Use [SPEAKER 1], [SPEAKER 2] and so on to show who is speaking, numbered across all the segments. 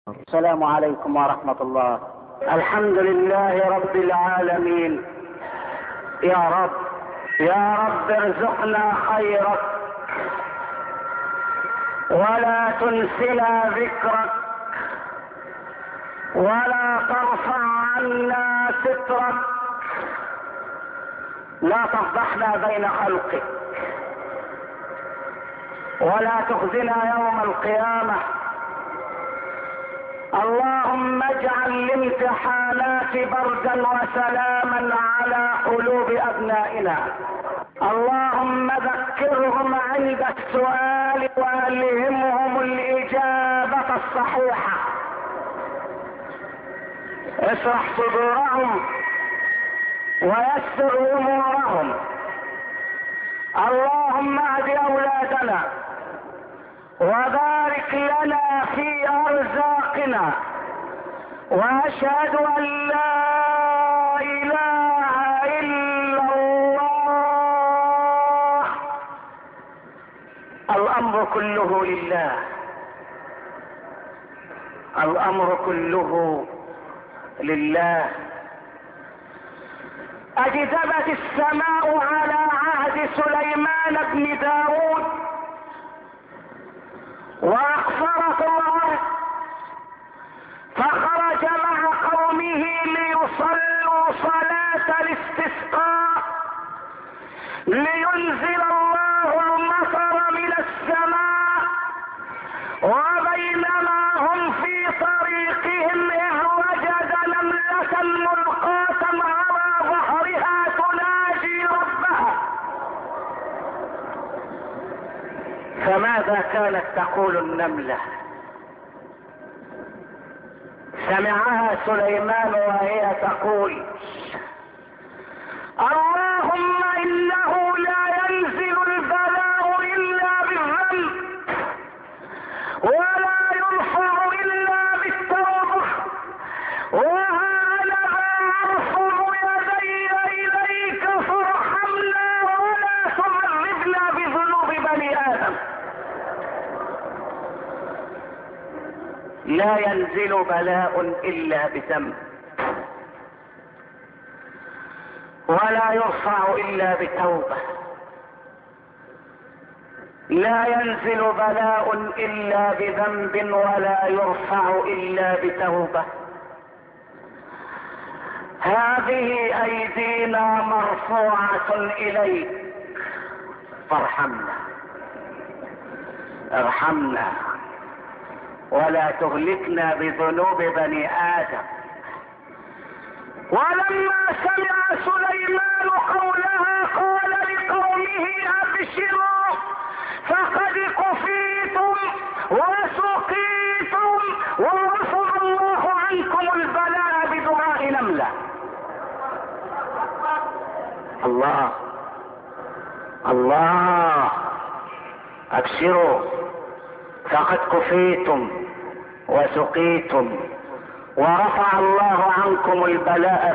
[SPEAKER 1] السلام عليكم ورحمة الله. الحمد لله رب العالمين. يا رب ارزقنا خيرك ولا تنسنا ذكرك ولا ترفع عنا سترك، لا تفضحنا بين خلقك ولا تخزنا يوم القيامة. اللهم اجعل الامتحانات بردا وسلاما على قلوب ابنائنا. اللهم ذكرهم عند السؤال والهمهم الاجابة الصحيحة. اشرح صدورهم ويسر امورهم. اللهم اهد اولادنا وبارك لنا في ارزاقنا، واشهد ان لا اله الا الله. الامر كله لله، الامر كله لله. اجدبت السماء على عهد سليمان بن داود واقصرت الارض، فخرج مع قومه ليصلوا صلاة الاستسقاء لينزل الله المطر من السماء. وبينما هم في طريقهم إذ وجد نملة ملقاة على ظهرها تناجي ربها. فماذا كانت تقول النملة؟ سمعها سليمان وهي تقول: اللهم انه لا ينزل البلاء الا بالذنب ولا يرفع الا بالتوبة، وها انا ارفع يدي اليك فارحمنا ولا تعذبنا بذنوب بني ادم. لا ينزل بلاء الا بذنب ولا يرفع الا بتوبة. لا ينزل بلاء الا بذنب ولا يرفع الا بتوبة. هذه ايدينا مرفوعة اليك فارحمنا، ارحمنا ولا تهلكنا بذنوب بني ادم. ولما سمع سليمان قولها قال لقومه: ابشروا فقد كفيتم وسقيتم ورفع الله عنكم البلاء بدعاء نملة. الله ابشروا فقد كفيتم وسقيتم ورفع الله عنكم البلاء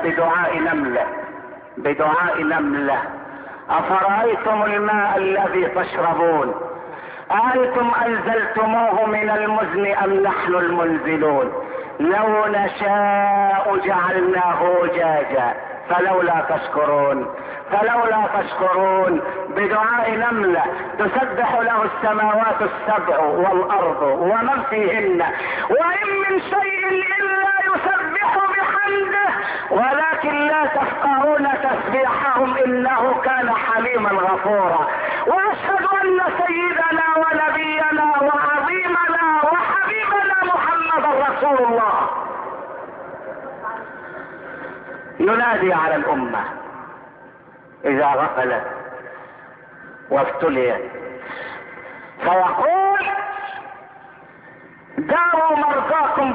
[SPEAKER 1] بدعاء نملة. أفرأيتم الماء الذي تشربون أأنتم أنزلتموه من المزن أم نحن المنزلون؟ لو نشاء جعلناه أجاجا فلولا تشكرون. بدعاء نملة تسبح له السماوات السبع والأرض ومن فيهن، وإن من شيء إلا يسبح بحمده ولكن لا تفقهون تسبيحهم إنه كان حليما غفورا. وأشهد أن سيدنا ونبينا وعظيمنا وحبيبنا محمد رسول الله ينادي على الأمة إذا غفلت وافتليت فيقول: داووا مرضاكم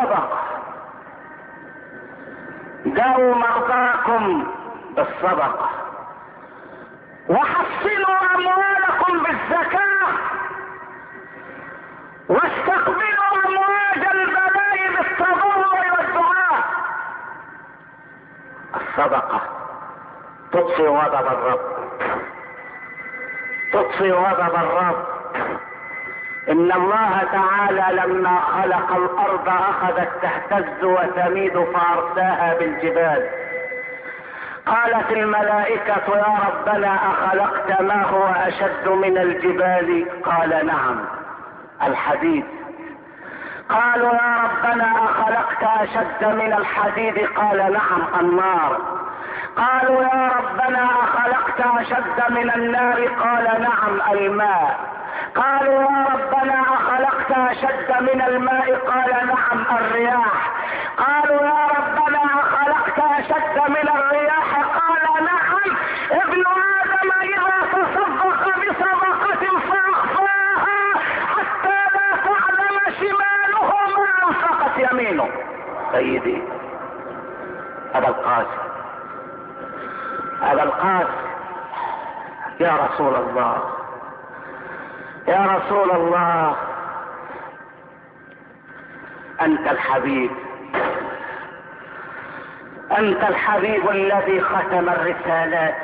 [SPEAKER 1] بالصدقة وحصنوا أموالكم بالزكاة واستقبلوا أمواج البلاء بالتضرع والدعاء. الصدقة تطفئ غضب الرب ان الله تعالى لما خلق الارض اخذت تهتز وتميد فارساها بالجبال. قالت الملائكة يا ربنا اخلقت ما هو اشد من الجبال؟ قال نعم، الحديد. قالوا يا ربنا اخلقت اشد من الحديد؟ قال نعم، النار. قالوا يا ربنا اخلقت اشد من النار؟ قال نعم، الماء. قالوا يا ربنا اخلقت اشد من الماء؟ قال نعم، الرياح. قالوا يا ربنا اخلقت اشد من الرياح؟ قال نعم، ابن ادم اذا تصدق بصدقة فاخفاها حتى لا تعلم شماله ما انفقت يمينه. سيدي ابا القاسم، ابا القاسم، يا رسول الله، يا رسول الله، انت الحبيب، انت الحبيب الذي ختم الرسالات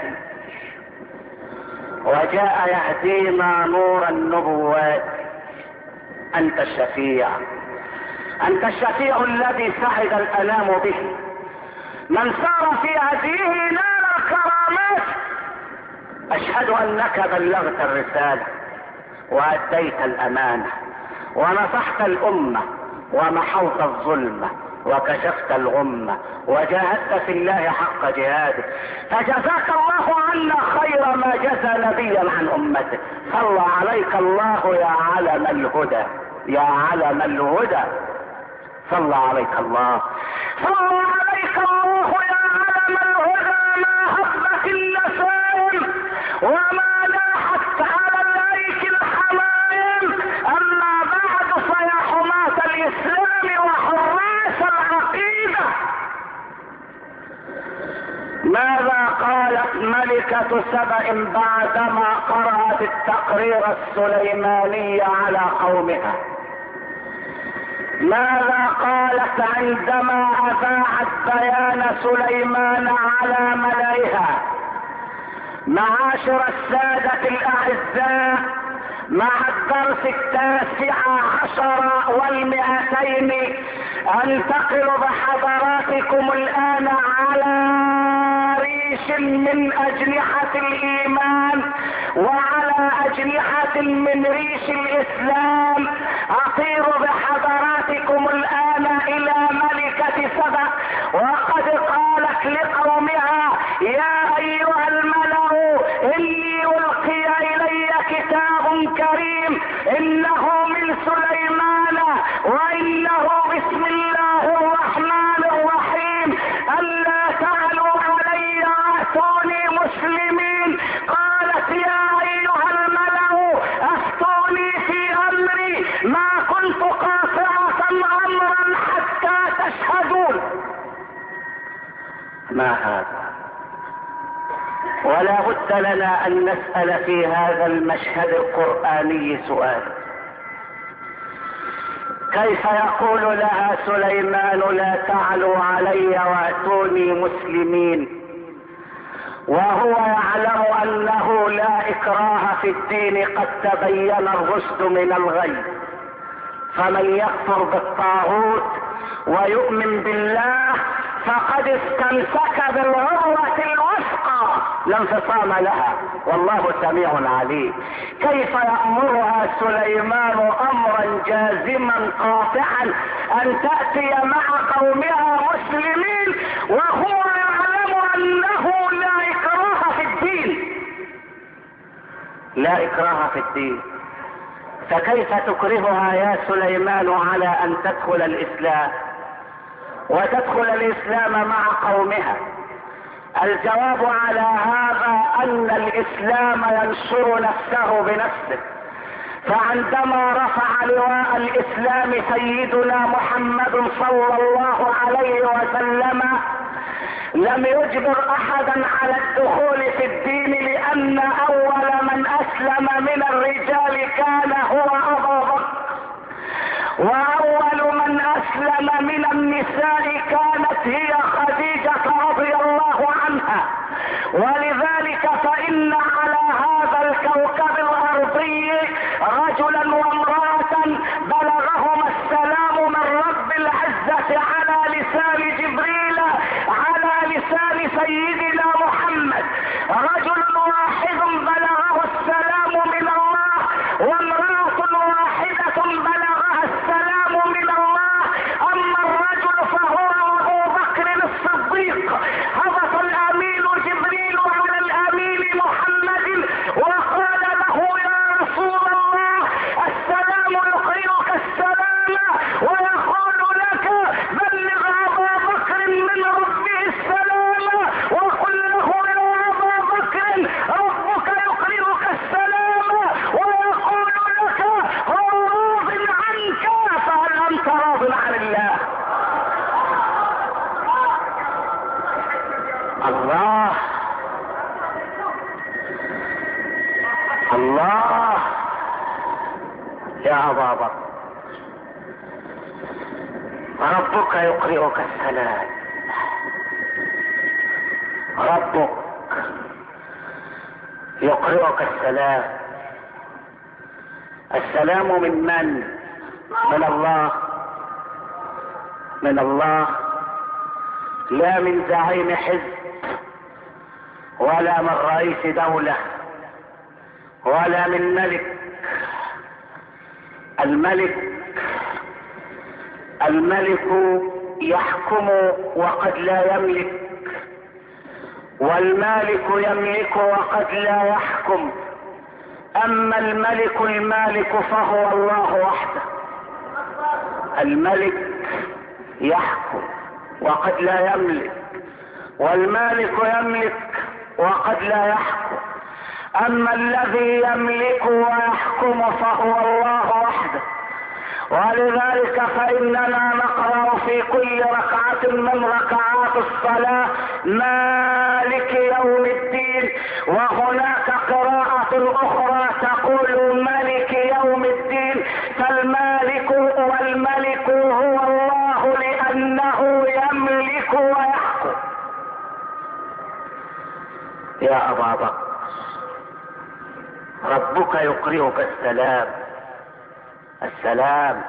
[SPEAKER 1] وجاء يهدينا نور النبوات. انت الشفيع، انت الشفيع الذي سعد الانام به. من سار في هديه نال الكرامات. اشهد انك بلغت الرسالة واديت الامانة ونصحت الامة ومحوت الظلمة وكشفت الغمة وجاهدت في الله حق جهاده، فجزاك الله عنا خير ما جزى نبيا عن امته. صلى عليك الله يا علم الهدى، يا علم الهدى، صلى عليك الله، صلى عليك الله يا علم الهدى. ما هبت اللسان وما لاحت على الايك الحمايم. اما بعد فيا حماة الاسلام وحراس العقيدة، ماذا قالت ملكة سبأ بعدما قرأت التقرير السليماني على قومها؟ ماذا قالت عندما اذاعت بيان سليمان على ملئها؟ معاشر السادة الاعزاء، مع الدرس 19 و200 انتقل بحضراتكم الان على ريش من اجنحة الايمان وعلى اجنحة من ريش الاسلام. اطير بحضراتكم الان الى ملكة سبأ، وقد قالت لقومها يا ايها الملأ اني القي الي كتاب كريم انه من سليمان وانه بسم الله الرحمن الرحيم، الا تعلوا علي واتوني مسلمين. قالت يا ايها الملأ افتوني في امري ما كنت قاطعة امرا حتى تشهدون. ما هذا؟ ولا بد لنا ان نسأل في هذا المشهد القرآني سؤال: كيف يقول لها سليمان لا تعلوا علي واتوني مسلمين وهو يعلم انه لا اكراه في الدين، قد تبين الرشد من الغي؟ فمن يكفر بالطاغوت ويؤمن بالله فقد استمسك بالعروة الوثقى لا انفصام لها، والله سميع عليم. كيف يأمرها سليمان امرا جازما قاطعا ان تأتي مع قومها مسلمين وهو يعلم انه لا اكراه في الدين؟ لا اكراه في الدين، فكيف تكرهها يا سليمان على ان تدخل الاسلام وتدخل الاسلام مع قومها؟ الجواب على هذا ان الاسلام ينشر نفسه بنفسه. فعندما رفع لواء الاسلام سيدنا محمد صلى الله عليه وسلم لم يجبر احدا على الدخول في الدين، لان اول من اسلم من الرجال كان هو ابو بكر، واول من اسلم من النساء كانت هي خديجة رضي الله عنها. ولذلك فان على هذا الكوكب الارضي رجلا وامرأة على لسان جبريل على لسان سيدنا محمد. رجل واحد بلغه السلام من الله، وامرأة واحدة بلغها السلام من الله. اما الرجل فهو ابو بكر الصديق. هبط الامين جبريل على الامين محمد وقال له يا رسول الله السلام يقرئك السلام ويقول لك بلغ ابا بكر من ربه السلام وقل له يا ابا بكر ربك يقرئك السلام ويقول لك هو راض عنك، فهل انت راض عن الله؟ الله الله يا ابا بكر، ربك يقرئك السلام، ربك يقرئك السلام. السلام من من؟ من الله، من الله، لا من زعيم حزب ولا من رئيس دولة ولا من ملك. الملك يحكم وقد لا يملك، والمالك يملك وقد لا يحكم. اما المالك فهو الله وحده. الملك يحكم وقد لا يملك، والمالك يملك وقد لا يحكم. اما الذي يملك ويحكم فهو الله وحده. ولذلك فإننا نقرأ في كل ركعة من ركعات الصلاة مالك يوم الدين، وهناك قراءة أخرى تقول مالك يوم الدين. فالمالك والملك هو الله لأنه يملك ويحكم. يا أبا بكر، ربك يقرئك السلام. السلام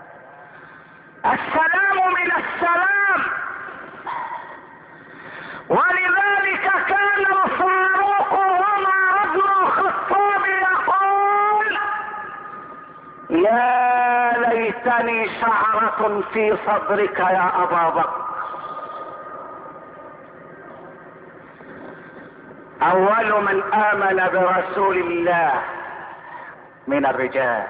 [SPEAKER 1] من السلام. ولذلك كان الفاروق عمر بن الخطاب يقول يا ليتني شعرة في صدرك يا أبا بكر. أول من آمن برسول الله من الرجال.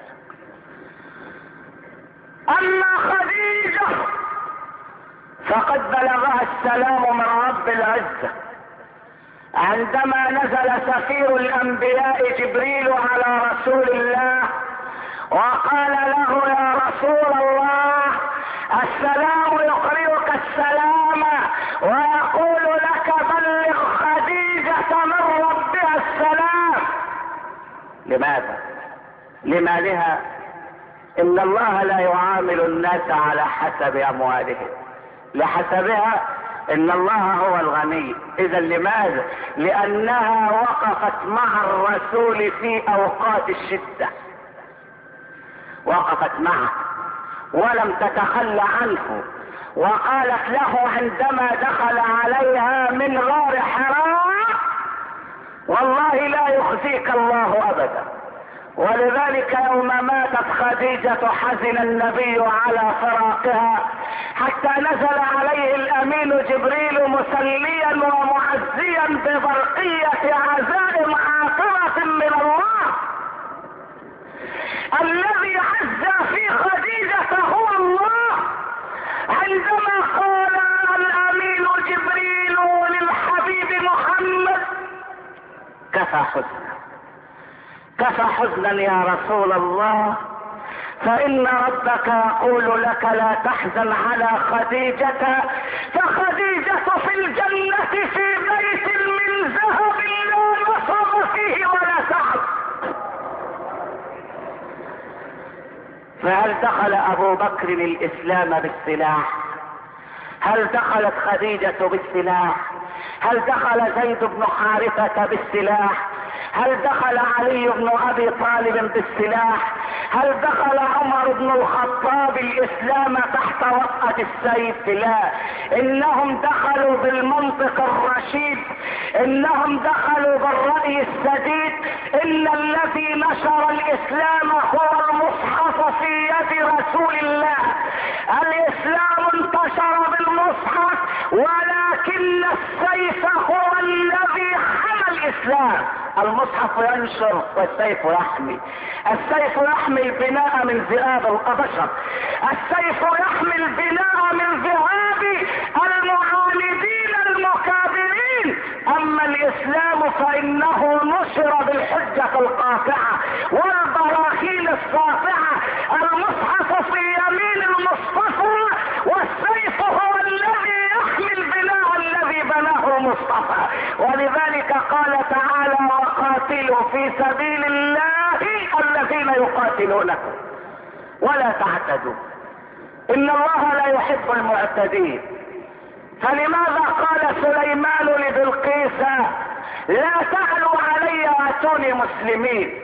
[SPEAKER 1] اما خديجة فقد بلغها السلام من رب العزة عندما نزل سفير الانبياء جبريل على رسول الله وقال له يا رسول الله السلام يقرئك السلام ويقول لك بلغ خديجة من ربها السلام. لماذا؟ لمالها؟ ان الله لا يعامل الناس على حسب اموالهم، لحسبها ان الله هو الغني. اذا لماذا؟ لانها وقفت مع الرسول في اوقات الشدة، وقفت معه ولم تتخلى عنه، وقالت له عندما دخل عليها من غار حراء والله لا يخزيك الله ابدا. ولذلك يوم ماتت خديجة حزن النبي على فراقها حتى نزل عليه الامين جبريل مسليا ومعزيا ببرقية عزائم عاطرة من الله. الذي عز في خديجة هو الله. عندما قال الامين جبريل للحبيب محمد كفى حزنا، كفى حزنا يا رسول الله، فإن ربك يقول لك لا تحزن على خديجة، فخديجة في الجنة في بيت من ذهب لا نصب فيه ولا تعب. فهل دخل أبو بكر الإسلام بالسلاح؟ هل دخلت خديجة بالسلاح؟ هل دخل زيد بن حارثة بالسلاح؟ هل دخل علي بن ابي طالب بالسلاح؟ هل دخل عمر بن الخطاب الاسلام تحت وطأة السيف؟ لا، انهم دخلوا بالمنطق الرشيد، انهم دخلوا بالرأي السديد. ان الذي نشر الاسلام هو المصحف في يد رسول الله. الاسلام انتشر بالمصحف، ولكن السيف هو الذي حمى الاسلام. المصحف ينشر والسيف يحمي. السيف يحمي البناء من ذئاب البشر، السيف يحمي البناء من ذئاب المعاندين المكابرين. اما الاسلام فانه نشر بالحجة القاطعة والبراهين الساطعة. المصحف في يمين المصطفى، والسيف هو الذي يحمي البناء الذي بناه المصطفى. ولذلك قال تعالى: وقاتلوا في سبيل الله الذين يقاتلونكم ولا تعتدوا ان الله لا يحب المعتدين. فلماذا قال سليمان لبلقيس: لا تعلوا علي واتوني مسلمين؟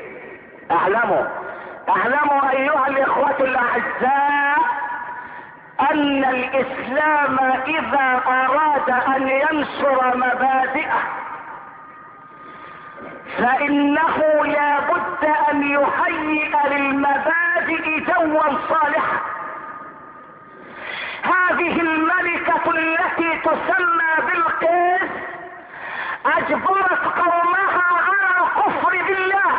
[SPEAKER 1] اعلموا ايها الاخوة الاعزاء ان الاسلام اذا اراد ان ينشر مبادئه فانه لا بد ان يهيئ للمبادئ جوا صالحا. هذه الملكة التي تسمى بلقيس اجبرت قومها على الكفر بالله،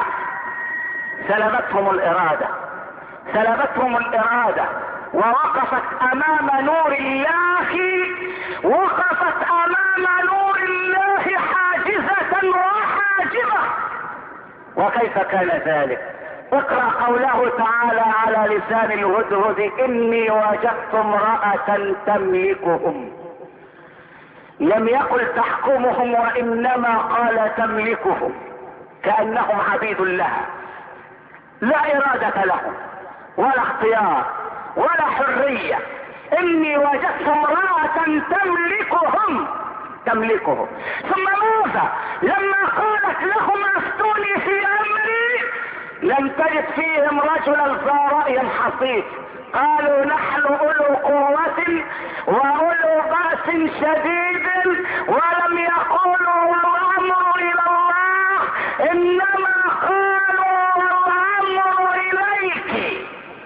[SPEAKER 1] سلبتهم الارادة ووقفت امام نور الله، وقفت امام نور الله حاجزة وحاجبة. وكيف كان ذلك؟ اقرأ قوله تعالى على لسان الهدهد: اني وجدت امرأة تملكهم. لم يقل تحكمهم، وانما قال تملكهم، كأنهم عبيد لها، لا ارادة لهم ولا اختيار ولا حرية. اني وجدت امرأة تملكهم. ثم ماذا؟ لما قالت لهم افتوني في امري، لم تجد فيهم رجلا ذا رأي حصيف. قالوا: نحن اولو قوة واولو بأس شديد. ولم يقولوا والامر الى الله، انما قالوا والامر اليك.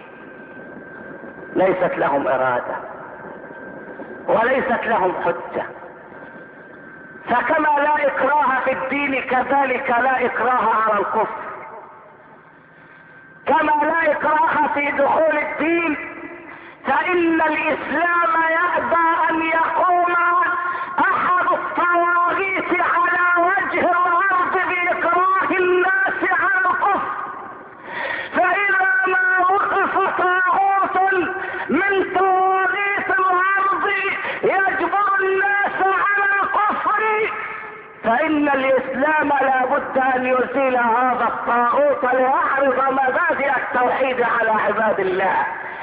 [SPEAKER 1] ليست لهم ارادة وليست لهم حجة. فكما لا اكراه في الدين كذلك لا اكراه على الكفر. كما لا اكراه في دخول الدين، فان الاسلام يأبى ان يقوم احد الطواغيت على وجه الارض باكراه الناس على الكفر. فاذا ما وقف طاغوت من طواغيت الارض يجبر الناس على الكفر، فان الاسلام لا بد ان يزيل هذا الطاغوت ليعرض مبادئ التوحيد على عباد الله.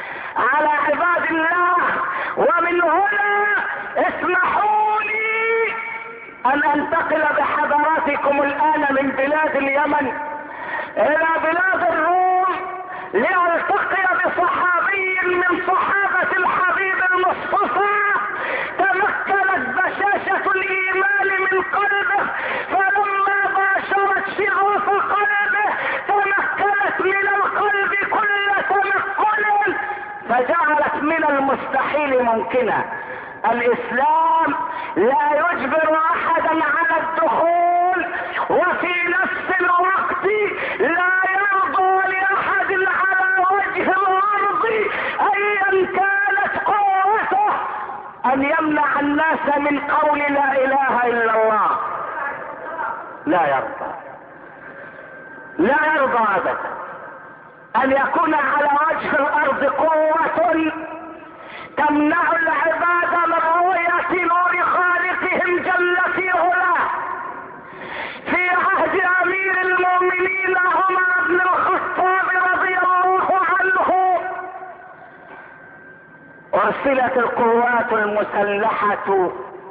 [SPEAKER 1] ومن هنا اسمحوا لي ان انتقل بحضراتكم الان من بلاد اليمن الى بلاد الروم، لالتقي بصحابي من صحابة الحبيب المصطفى تمكنت بشاشة الايمان من قلبه، فلما باشرت شغوف قلبه تمكنت من القلب كل تمكن، فجعلت من المستحيل ممكنا. الاسلام لا يجبر احدا على الدخول، وفي نفس الوقت لا يرضى لاحد على وجه الارض ايا كانت قوته ان يمنع الناس من قول لا اله الا الله. لا يرضى ابدا ان يكون على وجه الارض قوة تمنع العباد من رؤية نور خالقهم جل في علاه. في عهد امير المؤمنين عمر بن الخطاب رضي الله عنه ارسلت القوات المسلحة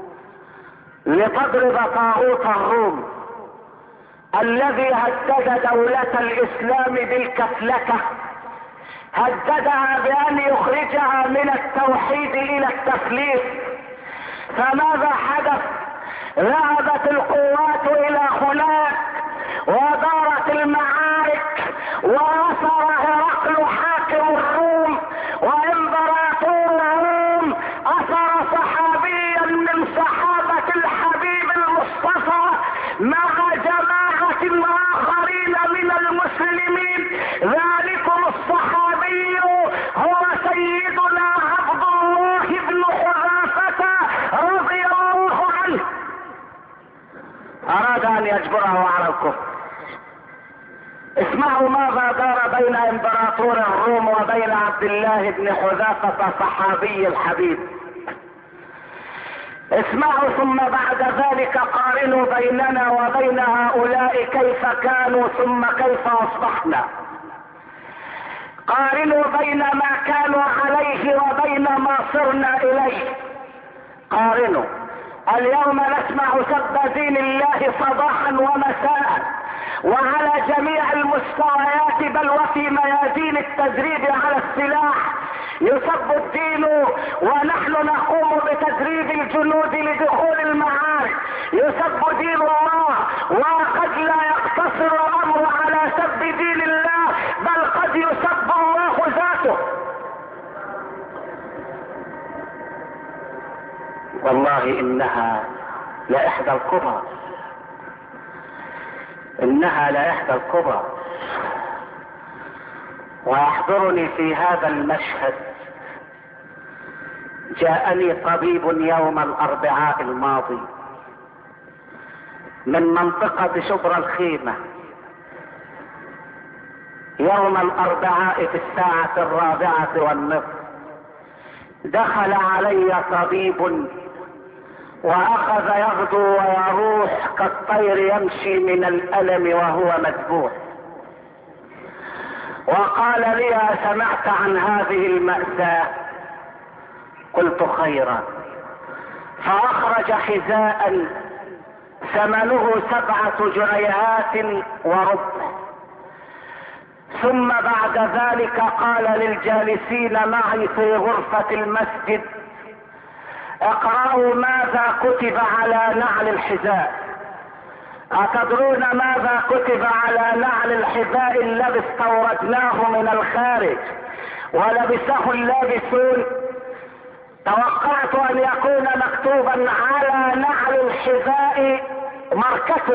[SPEAKER 1] لتضرب طاغوت الروم الذي هدد دولة الاسلام بالكفلكة هددها بأن يخرجها من التوحيد إلى التثليث. فماذا حدث؟ ذهبت القوات إلى هناك ودارت المعارك، وأثر هرقل حاكم الروم وإمبراطور الروم أثر صحابيا من صحابة الحبيب المصطفى مع جماعة آخرين من المسلمين. ذلكم الصحابي هو سيدنا عبد الله بن حذافة رضي الله عنه. أراد أن يجبره على الكفر. اسمعوا ماذا دار بين امبراطور الروم وبين عبد الله بن حذافة صحابي الحبيب. اسمعوا ثم بعد ذلك قارنوا بيننا وبين هؤلاء كيف كانوا ثم كيف اصبحنا. قارنوا بين ما كانوا عليه وبين ما صرنا اليه. قارنوا. اليوم نسمع سب دين الله صباحا ومساء وعلى جميع المستويات، بل وفي ميادين التدريب على السلاح يسب الدين، ونحن نقوم بتدريب الجنود لدخول المعارك. يسب دين الله، وقد لا يقتصر الامر على سب دين الله، بل قد يسب الله ذاته. والله انها لإحدى الكبر، انها لإحدى الكبر. ويحضرني في هذا المشهد جاءني طبيب يوم الاربعاء الماضي من منطقة شبرا الخيمة، يوم الاربعاء في الساعة 4:15 دخل علي طبيب واخذ يغدو ويروح كالطير يمشي من الالم وهو مذبوح، وقال لي: سمعت عن هذه المأساة؟ قلت: خيرا. فاخرج حذاء ثمنه 7 جنيهات وربع، ثم بعد ذلك قال للجالسين معي في غرفة المسجد: اقرأوا ماذا كتب على نعل الحذاء. أتدرون ماذا كتب على نعل الحذاء الذي استوردناه من الخارج ولبسه اللابسون؟ توقعت أن يكون مكتوبا على نعل الحذاء ماركته،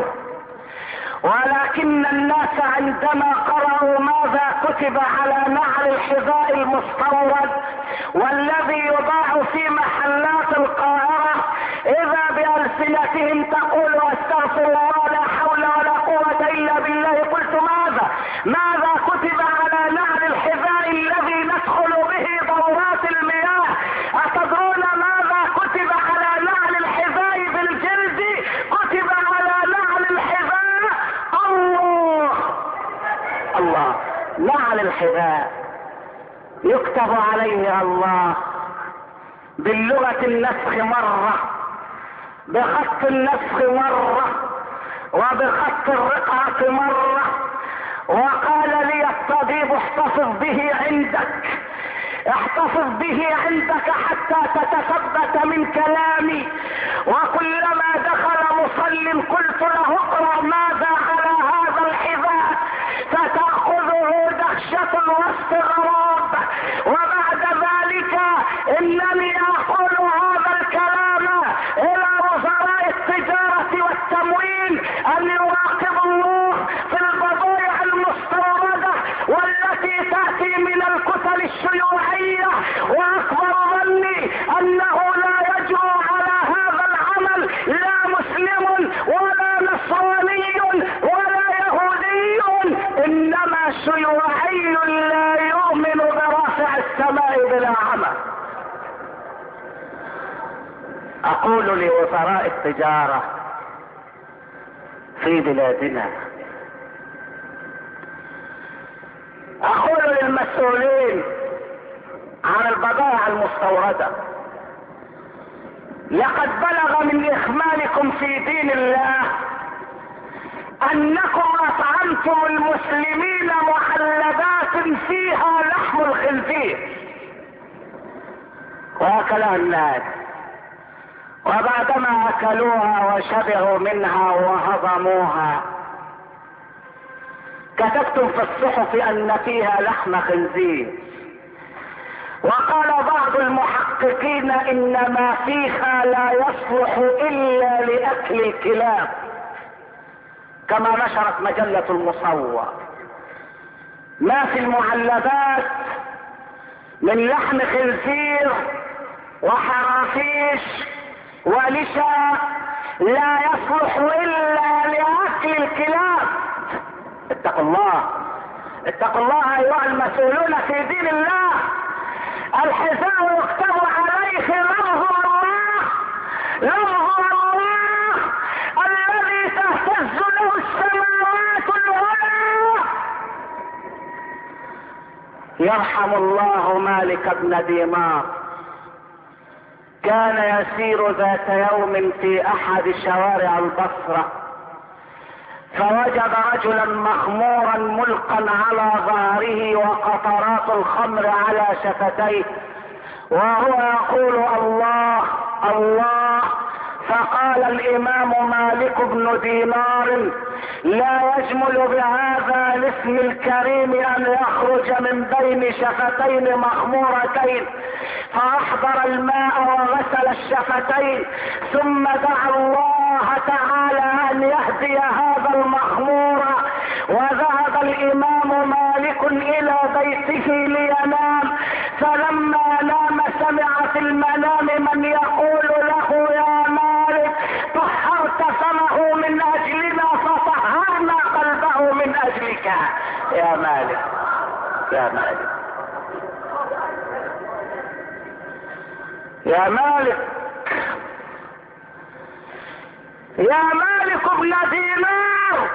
[SPEAKER 1] ولكن الناس عندما قرأوا ماذا كتب على نعل الحذاء المستورد والذي يباع في محلات القاهرة، إذا بألسنتهم تقول: استغفر الله، لا حول ولا قوة إلا بالله. قلت: ماذا كتب على نعل الحذاء الذي ندخل به دورات المياه؟ أتدرون ماذا كتب على نعل الحذاء بالجلد؟ كتب على نعل الحذاء الله. نعل الحذاء يكتب عليه الله باللغة النسخ مرة، بخط النسخ مرة، وبخط الرقعة مرة. وقال لي الطبيب: احتفظ به عندك، احتفظ به عندك حتى تتثبت من كلامي. وكلما دخل مصل قلت له: اقرأ ماذا على هذا الحذاء، فتأخذه دهشة واستغراب. وبعد ذلك انني اقول هذا الكلام الى وزراء التجارة والتموين ان يراقبوا الله في البضائع المستوردة والتي تأتي من الكتل الشيوعية. واكبر ظني انه لا يجرؤ على هذا العمل لا مسلم ولا نصراني ولا يهودي، انما شيوعي لا يؤمن برافع السماء بلا عمل. اقول لوزراء التجارة في بلادنا، اقول للمسؤولين عن البضائع المستوردة: لقد بلغ من اخمالكم في دين الله انكم اطعمتم المسلمين معلبات فيها لحم الخنزير واكلها الناس، وبعدما اكلوها وشبعوا منها وهضموها كتبتم في الصحف ان فيها لحم خنزير. وقال بعض المحققين ان ما فيها لا يصلح الا لاكل الكلاب، كما نشرت مجلة المصور. ما في المعلبات من لحم خنزير وحرافيش ولشا لا يصلح الا لاكل الكلاب. اتقوا الله، اتقوا الله ايها المسؤولون في دين الله. الحذاء يكتب عليه لفظ الله، لفظ الله الذي تهتز له السماوات العلى. يرحم الله مالك بن دينار، كان يسير ذات يوم في احد شوارع البصرة، فوجد رجلا مخمورا ملقا على ظهره وقطرات الخمر على شفتيه وهو يقول الله الله. فقال الامام مالك بن دينار: لا يجمل بهذا الاسم الكريم ان يخرج من بين شفتين مخمورتين. فاحضر الماء وغسل الشفتين ثم دعا الله تعالى ان يهدي هذا المخمور. وذهب الامام مالك الى بيته لينام، فلما نام سمع في المنام من يقول له: يا مالك طهرت فمه من اجلنا فطهرنا قلبه من اجلك. يا مالك يا مالك يا مالك يا مالك ابن دينار،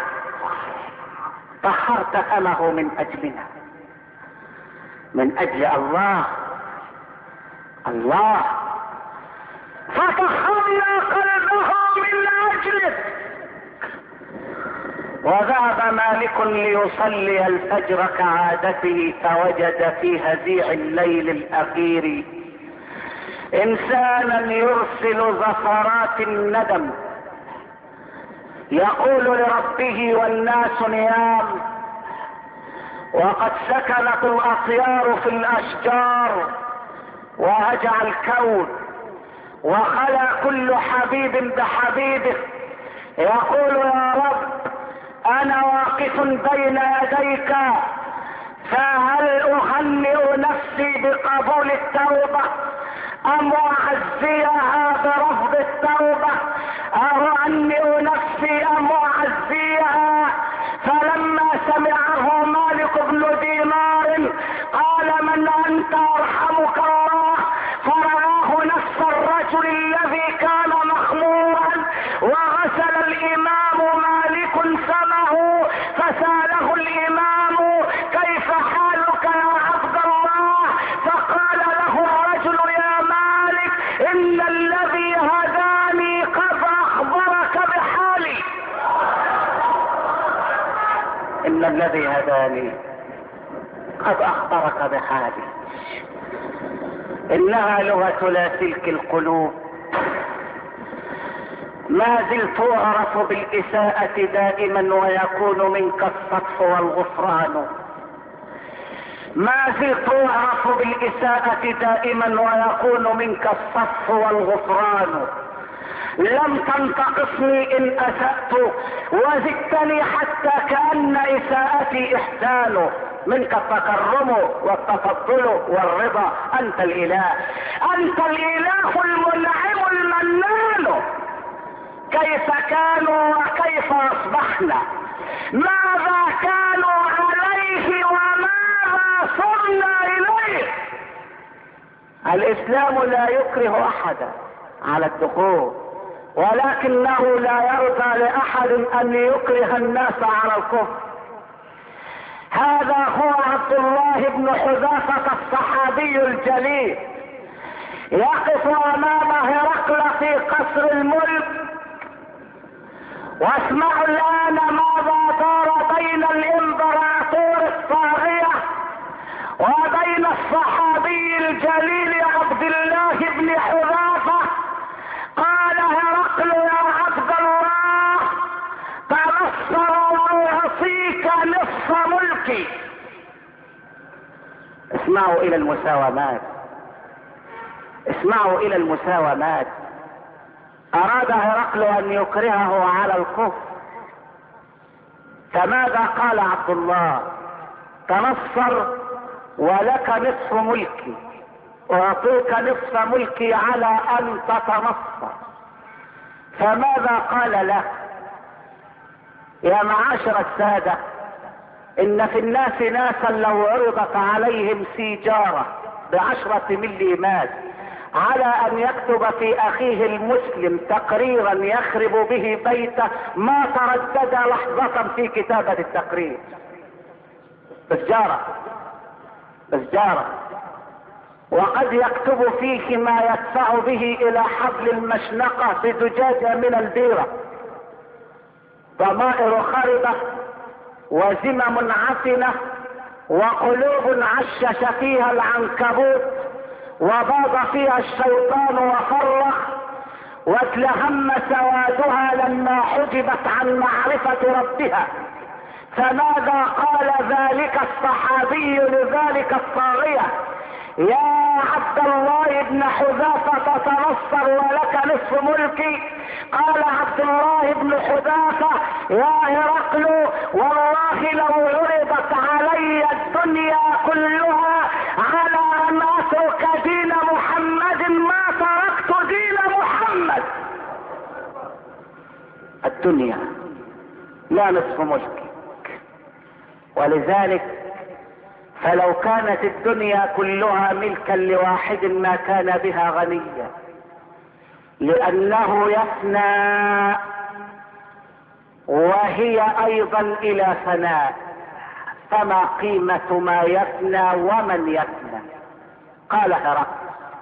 [SPEAKER 1] طهرت فمه من اجلنا، من اجل الله الله، فطهرنا قلبه من اجلك. وذهب مالك ليصلي الفجر كعادته، فوجد في هزيع الليل الاخير انسانا يرسل زفرات الندم يقول لربه والناس نيام، وقد سكنت الاطيار في الاشجار وهجع الكون وخلى كل حبيب بحبيبه، يقول: يا رب انا واقف بين يديك، فهل اهنئ نفسي بقبول التوبة ام اعزيها برفض التوبة؟ اهنئ نفسي ام اعزيها؟ فلما سمعه مالك بن دينار قال: من انت ارحمك الله. فرآه نفس الرجل الذي كان مخمورا، وغسل الامام مالك فمه، فسأله الامام: كيف حالك يا عبد الله؟ فقال له الرجل: يا مالك ان الذي هداني قد اخبرك بحالي. ان الذي هداني قد اخبرك بحالي. انها لغة لاسلك القلوب. ما زلت اعرف بالاساءة دائما ويكون منك الصفح والغفران. ما زلت اعرف بالاساءة دائما ويكون منك الصفح والغفران. لم تنتقصني ان اسأت وزدتني حتى كأن اساءتي احسان. منك التكرم والتفضل والرضا. انت الاله، انت الاله المنعم المنان. كيف كانوا وكيف اصبحنا؟ ماذا كانوا عليه وماذا صرنا اليه؟ الاسلام لا يكره احدا على الدخول، ولكنه لا يرضى لاحد ان يكره الناس على الكفر. هذا هو عبد الله بن حذافة الصحابي الجليل، يقف امام هرقل في قصر الملك. واسمعوا الان ماذا دار بين الامبراطور الطاغية عن الصحابي الجليل عبد الله بن حذافة قال هرقل يا عبد الله تنصر واعطيك نصف ملكي. اسمعوا الى المساومات، اسمعوا الى المساومات. اراد هرقل ان يكرهه على الكفر، فماذا قال عبد الله؟ تنصر ولك نصف ملكي، اعطيك نصف ملكي على ان تتنصر. فماذا قال له؟ يا معاشر السادة، ان في الناس ناسا لو عرضت عليهم سيجارة ب10 مليمات على ان يكتب في اخيه المسلم تقريرا يخرب به بيته ما تردد لحظة في كتابة التقرير. بس جارة، وقد يكتب فيه ما يدفع به الى حبل المشنقة بزجاجة من البيرة. ضمائر خربة وزمم عفنة وقلوب عشش فيها العنكبوت وباض فيها الشيطان وفرخ واتلهم سوادها لما حجبت عن معرفة ربها. فماذا قال ذلك الصحابي لذلك الطاغية؟ يا عبد الله بن حذافة تتنصر ولك نصف ملكي. قال عبد الله بن حذافة يا هرقل والله لو عرضت علي الدنيا كلها على ان اترك دين محمد ما تركت دين محمد. الدنيا لا نصف ملكي. ولذلك فلو كانت الدنيا كلها ملكا لواحد ما كان بها غنيا، لانه يفنى وهي ايضا الى فناء، فما قيمة ما يفنى ومن يفنى؟ قال هرقل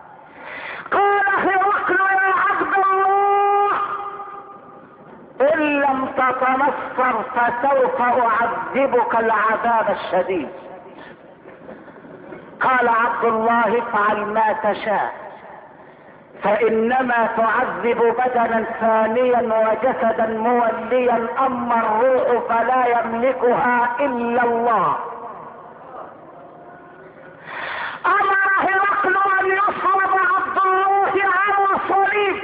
[SPEAKER 1] يا عبد الله ان لم تتنصر فسوف اعذبك العذاب الشديد. قال عبد الله افعل ما تشاء، فانما تعذب بدنا ثانيا وجسدا موليا، اما الروح فلا يملكها الا الله. امر هرقل ان يصلب عبد الله على الصليب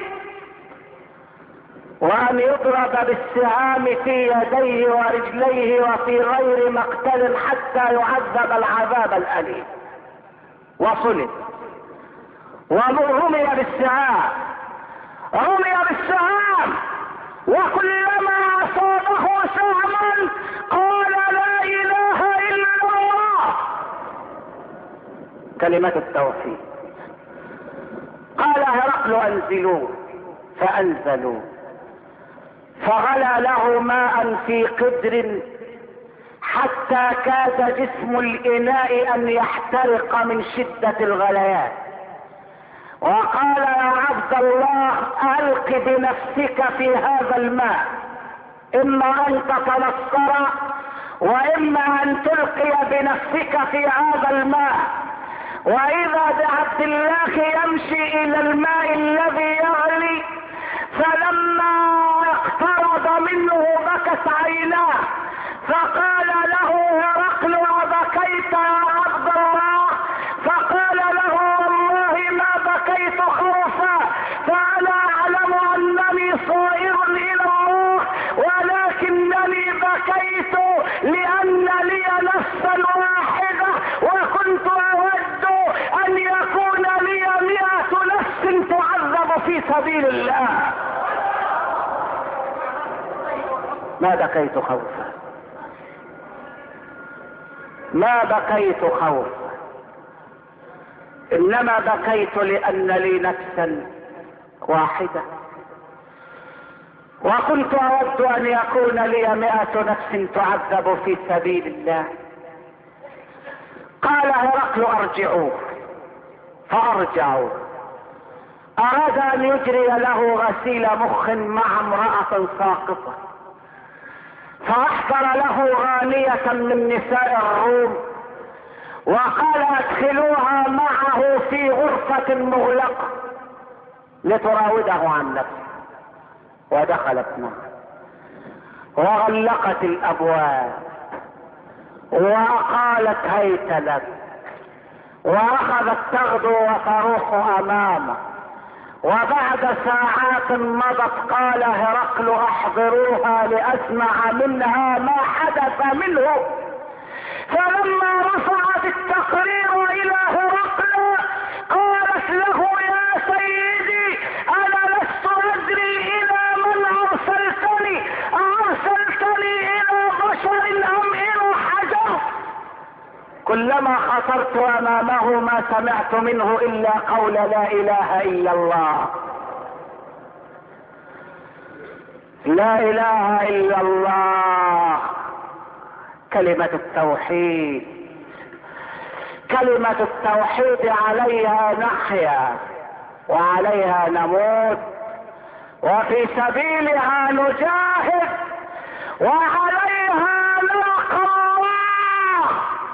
[SPEAKER 1] وان يضرب بالسهام في يديه ورجليه وفي غير مقتل حتى يعذب العذاب الاليم. وصلب ورمي بالسهام، وكلما اصابه سهم قال لا اله الا الله، كلمة التوحيد. قال هرقل انزلوه، فانزلوه فغلى له ماء في قدر حتى كاد جسم الاناء ان يحترق من شدة الغليان. وقال يا عبد الله الق بنفسك في هذا الماء، اما ان تتنصر واما ان تلقي بنفسك في هذا الماء. واذا بعبد الله يمشي الى الماء الذي يغلي، فلما اقترب منه بكت عيناه، فقال له هرقل وبكيت يا عبد الله؟ فقال له والله ما بكيت خوفا، فانا اعلم انني صائر الى الله، ولكنني بكيت لان لي نفسا واحدة وكنت اود ان يكون لي 100 نفس تعذب في سبيل الله. ما بكيت خوفا، ما بكيت خوفا، انما بكيت لان لي نفسا واحدة وكنت اود ان يكون لي 100 نفس تعذب في سبيل الله. قال هرقل ارجعوه، فارجعوه. اراد ان يجري له غسيل مخ مع امرأة ساقطة، فاحضر له غانية من نساء الروم وقال ادخلوها معه في غرفة مغلقة لتراوده عن نفسه، ودخلت معه وغلقت الابواب وقالت هيت لك، واخذت تغدو وتروح امامه. وبعد ساعات مضت قال هرقل احضروها لاسمع منها ما حدث منه. فلما رفعت التقرير الى هرقل قالت له يا سيدي انا لست ادري الى من ارسلتني الى بشر ام الى حجر. كلما خطرت امامه ما سمعت منه الا قول لا اله الا الله، لا اله الا الله، كلمة التوحيد. كلمة التوحيد عليها نحيا وعليها نموت وفي سبيلها نجاهد وعليها نلقى الله.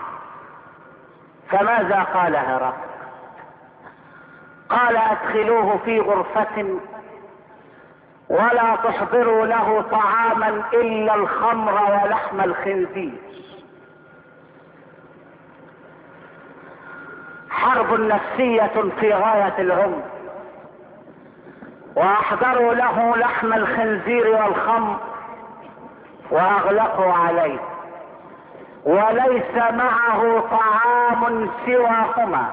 [SPEAKER 1] فماذا قال هرقل؟ قال ادخلوه في غرفة ولا تحضروا له طعاما الا الخمر ولحم الخنزير. حرب نفسية في غاية العمق. واحضروا له لحم الخنزير والخمر واغلقوا عليه، وليس معه طعام سواهما.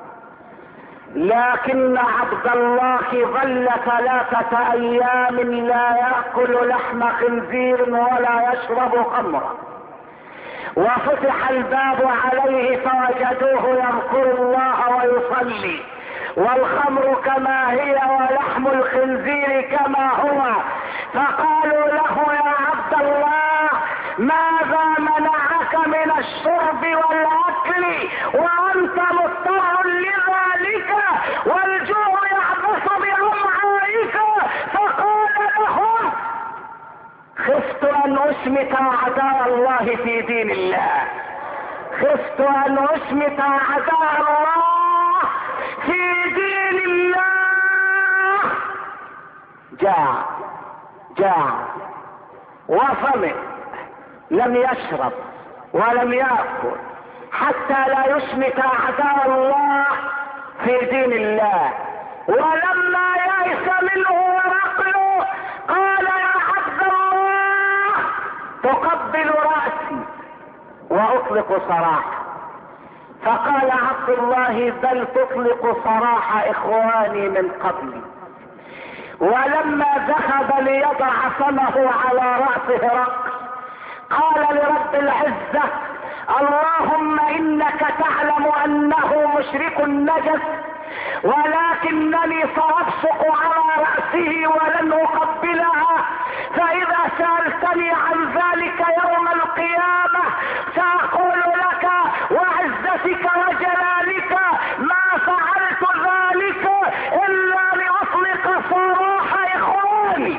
[SPEAKER 1] لكن عبد الله ظل 3 ايام لا يأكل لحم خنزير ولا يشرب خمرا. وفتح الباب عليه فوجدوه يذكر الله ويصلي، والخمر كما هي ولحم الخنزير كما هو. فقالوا له يا عبد الله ماذا منعك من الشرب والاكل وانت مضطر لذلك والجوع يعبث بأمعائك؟ فقال لهم خفت ان اشمت اعداء الله في دين الله، خفت ان اشمت اعداء الله في دين الله. جاع وفمه، لم يشرب ولم يأكل حتى لا يشمت اعداء الله في دين الله. ولما يئس منه هرقل قال يا عبد الله تقبل رأسي واطلق سراحه. فقال عبد الله بل تطلق سراح اخواني من قبلي. ولما ذهب ليضع فمه على رأس هرقل قال لرب العزة اللهم انك تعلم انه مشرك نجس، ولكنني سأبصق على رأسه ولن اقبلها، فاذا سألتني عن ذلك يوم القيامة سأقول لك وعزتك وجلالك ما فعلت ذلك الا لاطلق سراح اخواني.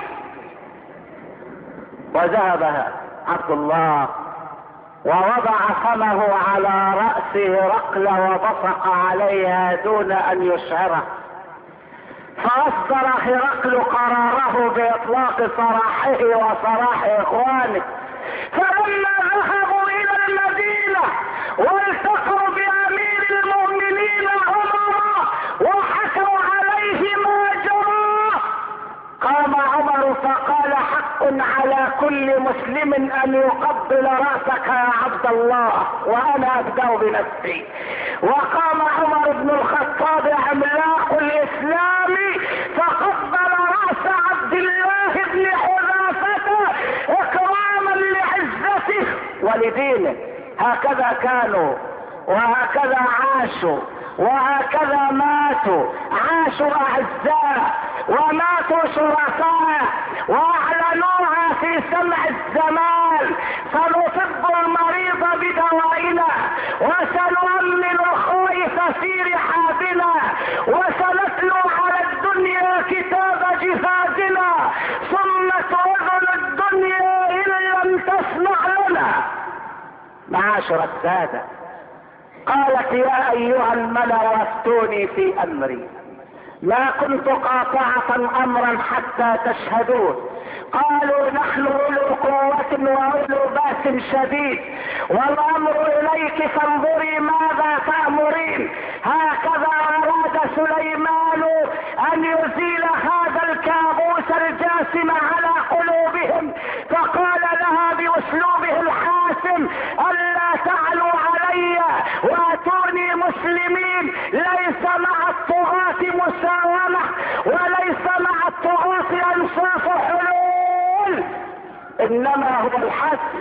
[SPEAKER 1] وذهب عبد الله ووضع فمه على رأس هرقل وبصق عليها دون ان يشعره. فاصدر هرقل قراره باطلاق سراحه وسراح اخوانه. فلما ذهبوا الى المدينة والتقوا بامير المؤمنين عمر وحكوا عليه ما جرى قام عمر فقال حق على كل مسلم ان يقبل رأسك يا عبد الله وانا ابدأ بنفسي. وقام عمر بن الخطاب عملاق الاسلام فقبل رأس عبد الله بن حذافة اكراما لعزته ولدينه. هكذا كانوا وهكذا عاشوا وهكذا ماتوا. عاشوا اعزاء وماتوا شرفاء واعلنوها في سمع الزمان. سنطب المريض بدوائنا وسنؤمن الخائف في رحابنا وسنتلو على الدنيا كتاب جهادنا ثم تؤذن الدنيا ان لم تسمع لنا. معاشر السادة، قالت يا ايها الملأ افتوني في امري ما كنت قاطعة امرا حتى تشهدون. قالوا نحن اولو قوة واولو باس شديد والامر اليك فانظري ماذا تأمرين. هكذا اراد سليمان ان يزيل هذا الكابوس الجاسم على قلوبهم، فقال لها باسلوبه الحاسم الا تعلوا علي واتوني مسلمين. ليس مع الطغاة مساومة وليس مع الطغاة انصاف حلول، انما هو الحسم،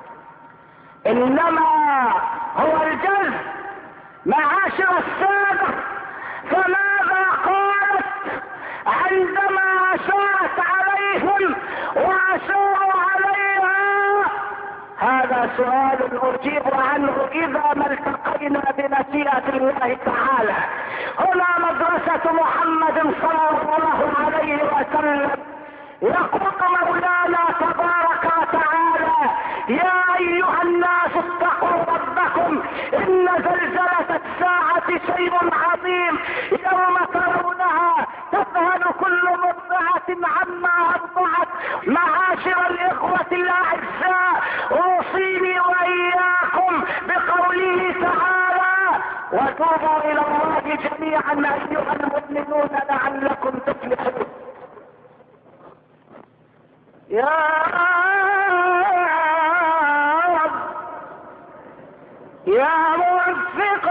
[SPEAKER 1] انما هو الجذب. معاشر السادة، فماذا قالت عندما اشارت عليهم واشاروا عليها؟ هذا سؤال اجيب عنه اذا ما التقينا بمشيئة الله تعالى. هنا مدرسة محمد صلى الله عليه وسلم. يقول مولانا تبارك وتعالى يا ايها الناس اتقوا ربكم ان زلزلة الساعة شيء عظيم يوم ترونها تذهل كل مرضعة عما ارضعت. معاشر الاخوة الاعزاء، اوصيني واياكم بقوله تعالى وتوبوا الى الله جميعا ايها المؤمنون لعلكم تفلحون. يا رب يا موفق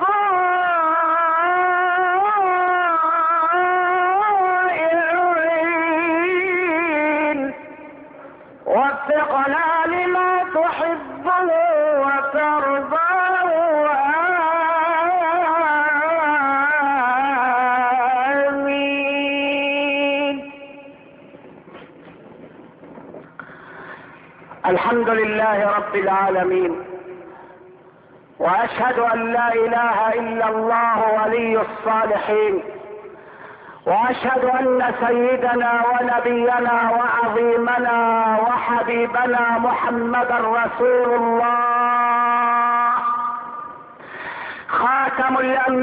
[SPEAKER 1] الطائعين وفقنا لما تحبه وترضاه. الحمد لله رب العالمين، واشهد ان لا اله الا الله ولي الصالحين، واشهد ان سيدنا ونبينا وعظيمنا وحبيبنا محمدا رسول الله خاتم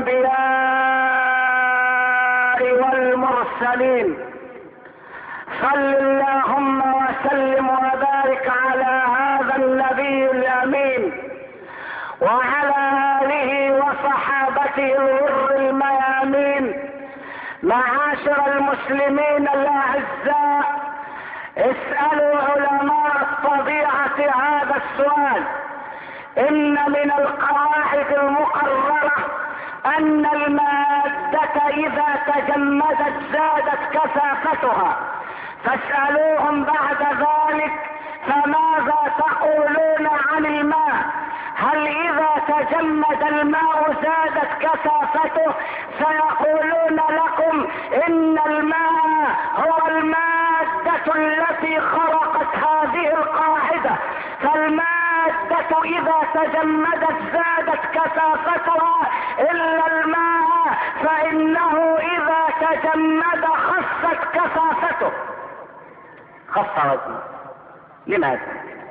[SPEAKER 1] الانبياء والمرسلين. صل اللهم وسلم وبارك على هذا النبي الامين وعلى اله وصحابته الغر الميامين. معاشر المسلمين الاعزاء، اسألوا علماء الطبيعة هذا السؤال. ان من القواعد المقررة ان المادة اذا تجمدت زادت كثافتها، فاسألوهم بعد ذلك فماذا تقولون عن الماء؟ هل اذا تجمد الماء زادت كثافته؟ سيقولون لكم ان الماء هو المادة التي خرقت هذه القاعدة، فالمادة اذا تجمدت زادت كثافتها الا الماء فانه اذا تجمد خست كثافته، خف وزنه. لماذا؟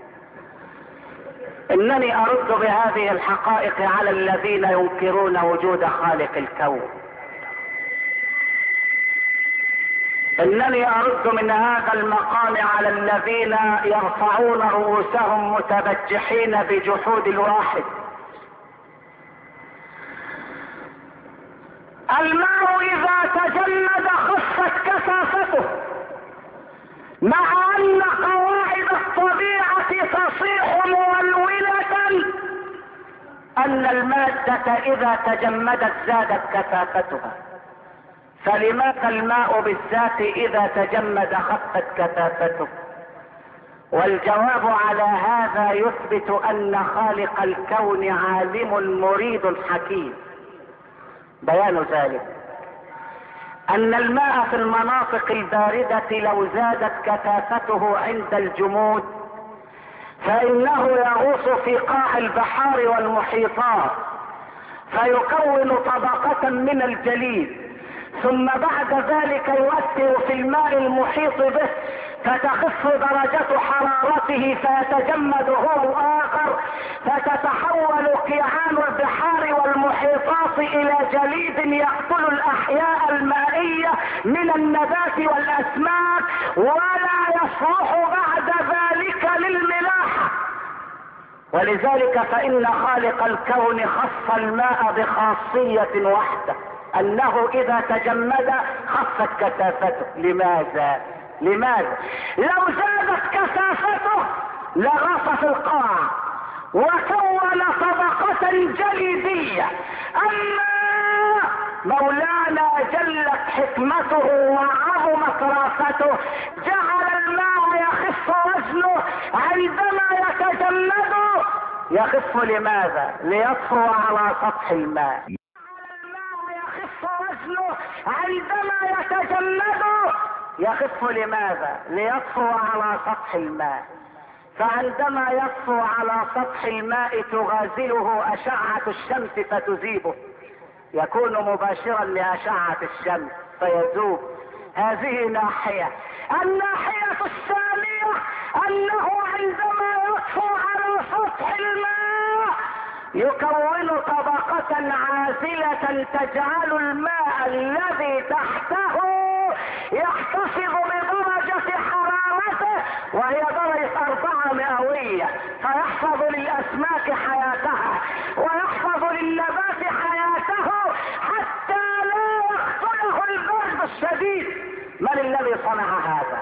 [SPEAKER 1] انني ارد بهذه الحقائق على الذين ينكرون وجود خالق الكون. انني ارد من هذا المقام على الذين يرفعون رؤوسهم متبجحين بجحود الواحد. الماء اذا تجمد خفت كثافته، مع ان قواعد الطبيعة تصيح مولولة ان المادة اذا تجمدت زادت كثافتها، فلماذا الماء بالذات اذا تجمد خفت كثافته؟ والجواب على هذا يثبت ان خالق الكون عالم مريد حكيم. بيان ذلك ان الماء في المناطق الباردة لو زادت كثافته عند الجمود فانه يغوص في قاع البحار والمحيطات فيكون طبقة من الجليد، ثم بعد ذلك يؤثر في الماء المحيط به فتخف درجة حرارته فيتجمد هو الآخر، فتتحول كيعان البحار والمحيطات إلى جليد يقتل الأحياء المائية من النبات والأسماك، ولا يصلح بعد ذلك للملاحة. ولذلك فإن خالق الكون خص الماء بخاصية واحدة، أنه إذا تجمد خفت كثافته. لماذا؟ لو زادت كثافته لغاص في القاع وكون طبقة جليدية. أما مولانا جلت حكمته وعظمت رافته جعل الماء يخف وزنه عندما يتجمد. يخف لماذا؟ ليطفو على سطح الماء. يخف وزنه عندما يتجمد. يخف لماذا؟ ليطفو على سطح الماء. فعندما يطفو على سطح الماء تغازله أشعة الشمس فتذيبه، يكون مباشرا لأشعة الشمس فيذوب. هذه ناحية. الناحية الثانية أنه عندما يطفو على سطح الماء يكون طبقة عازلة تجعل الماء الذي تحته يحتفظ بدرجة حرارته وهي درجة 4 مئوية، فيحفظ للأسماك حياتها ويحفظ للنبات حياته حتى لا يقتله البرد الشديد. من الذي صنع هذا؟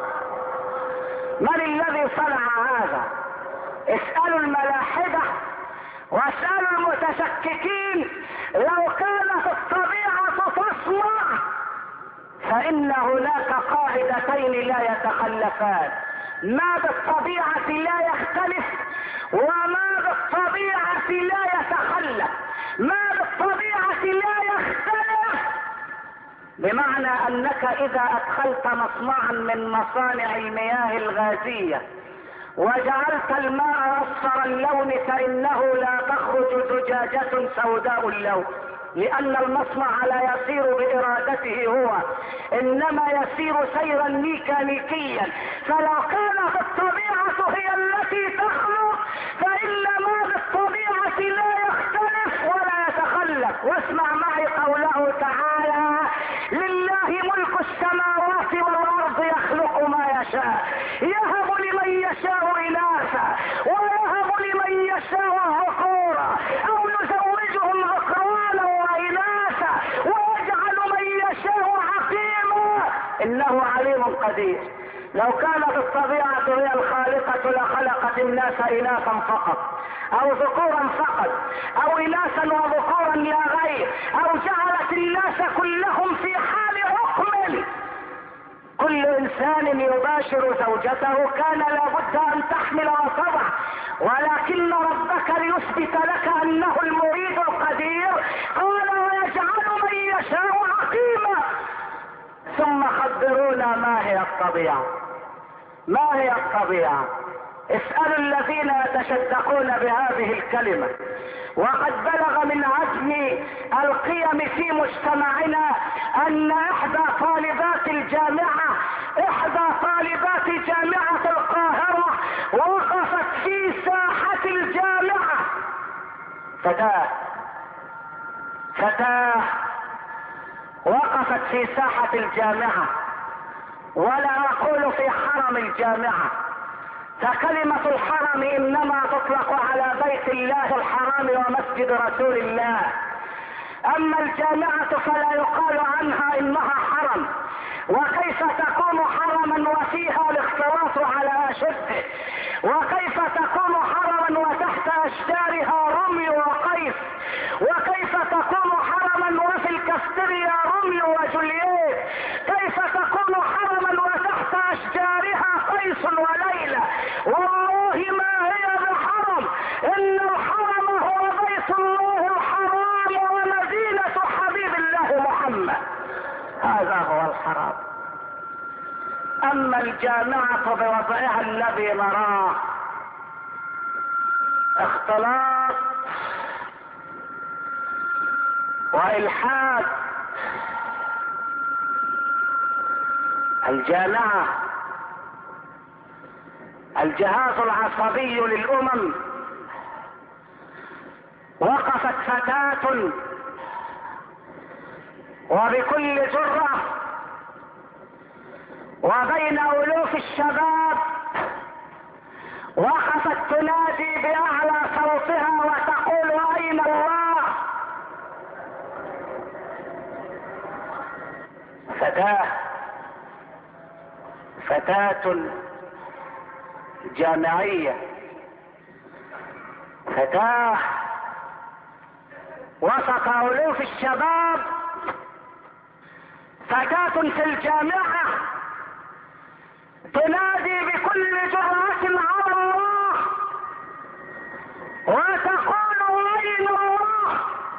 [SPEAKER 1] من الذي صنع هذا؟ اسألوا الملاحدة واسألوا المتشككين. لو كانت الطبيعة تصنع فإن هناك قاعدتين لا يتخلفان: ما بالطبيعة لا يختلف، وما بالطبيعة لا يتخلف. ما بالطبيعة لا يختلف بمعنى أنك إذا أدخلت مصنعا من مصانع المياه الغازية وجعلت الماء أصفر اللون فإنه لا تخرج زجاجة سوداء اللون، لأن المصنع لا يسير بإرادته هو، إنما يسير سيرا ميكانيكيا. فلو كانت الطبيعة هي التي تخلق فإن ما بالطبيعة لا يختلف ولا يتخلف. واسمع معي قوله تعالى: لله ملك السماوات والأرض يخلق ما يشاء يهب لمن يشاء إناثا ويهب لمن يشاء ذكورا أو يزوجهم ذكرانا وإناثا ويجعل من يشاء عقيما إنه عليم قدير. لو كانت الطبيعة هي الخالقة لخلقت الناس إناثا فقط أو ذكورا فقط أو إناثا وذكورا لا غير، أو جعلت الناس كلهم في حال حكم كل إنسان يباشر زوجته كان لابد أن تحمل وتضع، ولكن ربك ليثبت لك أنه المريد القدير قال: ويجعل من يشاء عقيما. ثم خبرونا ما هي الطبيعة؟ ما هي الطبيعة؟ اسألوا الذين يتشدقون بهذه الكلمة. وقد بلغ من عزم القيم في مجتمعنا أن إحدى طالبات جامعة القاهرة وقفت في ساحة الجامعة. فتاة وقفت في ساحة الجامعة، ولا أقول في حرم الجامعة، فكلمة الحرم إنما تطلق على بيت الله الحرام ومسجد رسول الله. أما الجامعة فلا يقال عنها إنها حرم. وكيف تكون حرما وفيها الاختلاط على أشده؟ وكيف تكون حرما وتحت أشجارها رمي وقيس؟ وكيف تكون حرما وفي الكاستريا رمي وجولييت؟ كيف تكون حرما وتحت أشجارها قيس وليلى؟ والله ما هي بحرم، إن الحرم هو بيت الله الحرام ومدينة حبيب الله محمد، هذا هو الحرام. أما الجامعة بوضعها الذي نراه اختلاط وإلحاد الجامعة الجهاز العصبي للأمم. وقفت فتاة وبكل جرأة وبين ألوف الشباب وقفت تنادي بأعلى صوتها وتقول: أين الله؟ فتاة جامعية، فتاة وسط ألوف الشباب، فتاة في الجامعة تنادي بكل جرأة على الله وتقول: أين الله؟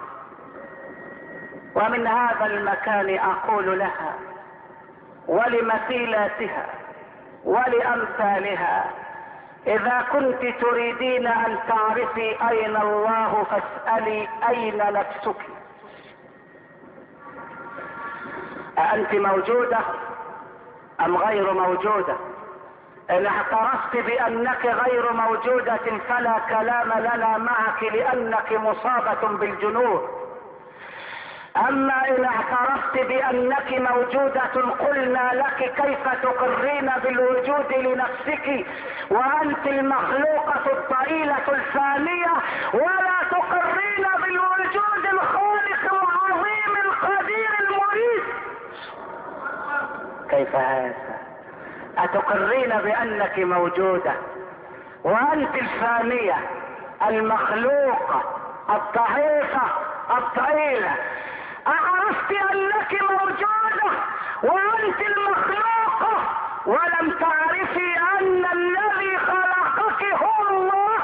[SPEAKER 1] ومن هذا المكان أقول لها ولمثيلاتها ولأمثالها: إذا كنت تريدين أن تعرفي أين الله فاسألي أين نفسك. أأنت موجودة أم غير موجودة؟ إن اعترفت بأنك غير موجودة فلا كلام لنا معك لأنك مصابة بالجنون. أما إن اعترفت بأنك موجودة قلنا لك: كيف تقرين بالوجود لنفسك وأنت المخلوقة الضئيلة الفانية ولا تقرين بالوجود الخالق العظيم القدير المريد؟ كيف هذا؟ أتقرين بأنك موجودة وأنت الفانية المخلوقة الضعيفة الضئيلة؟ أعرفت أنك موجودة وأنت المخلوقة ولم تعرفي أن الذي خلقك هو الله؟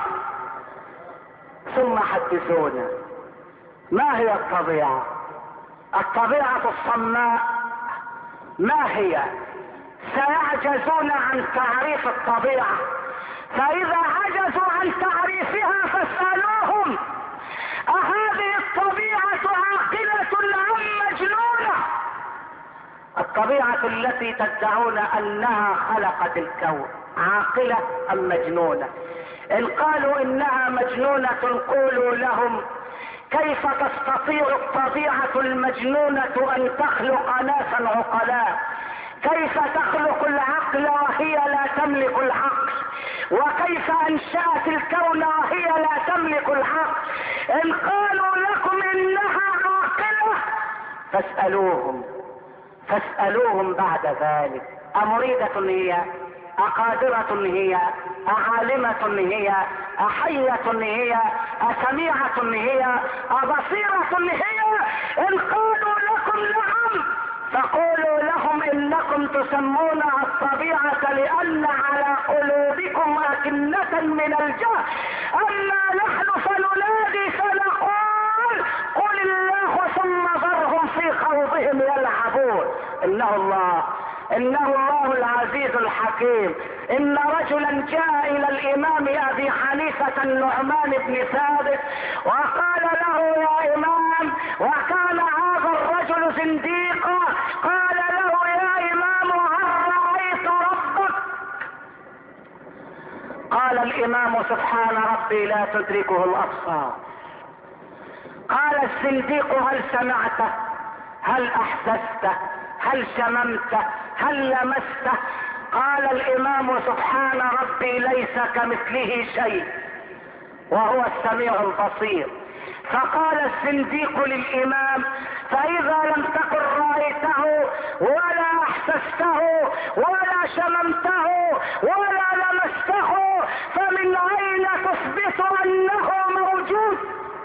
[SPEAKER 1] ثم حدثونا، ما هي الطبيعة؟ الطبيعة الصماء ما هي؟ سيعجزون عن تعريف الطبيعة، فإذا عجزوا عن تعريفها فاسألوهم: أهذه الطبيعة عاقلة أم مجنونة؟ الطبيعة التي تدعون أنها خلقت الكون عاقلة أم مجنونة؟ إن قالوا إنها مجنونة قولوا لهم: كيف تستطيع الطبيعة المجنونة أن تخلق ناسا عقلاء؟ كيف تخلق العقل وهي لا تملك العقل؟ وكيف أنشأت الكون وهي لا تملك العقل؟ إن قالوا لكم إنها عاقلة فاسألوهم بعد ذلك: أمريدة هي؟ أقادرة هي؟ أعالمة هي؟ أحية هي؟ أسميعة هي؟ أبصيرة هي؟ إن قالوا لكم نعم فقولوا لهم: إنكم تسمونها الطبيعة لأن على قلوبكم أكنة من الجهل، أما نحن فننادي فنقول: قل الله ثم ذرهم في خوضهم يلعبون. إنه الله العزيز الحكيم. إن رجلا جاء إلى الإمام أبي حنيفة النعمان بن ثابت وقال له: يا إمام، وكان هذا الرجل زنديقا، قال له: يا إمام، هل رأيت ربك؟ قال الإمام: سبحان ربي لا تدركه الأبصار. قال الزنديق: هل سمعته؟ هل أحسسته؟ هل شممته؟ هل لمسته؟ قال الإمام: سبحان ربي ليس كمثله شيء وهو السميع البصير. فقال الزنديق للإمام: فإذا لم تكن رأيته ولا أحسسته ولا شممته ولا لمسته فمن أين تثبت أنه موجود؟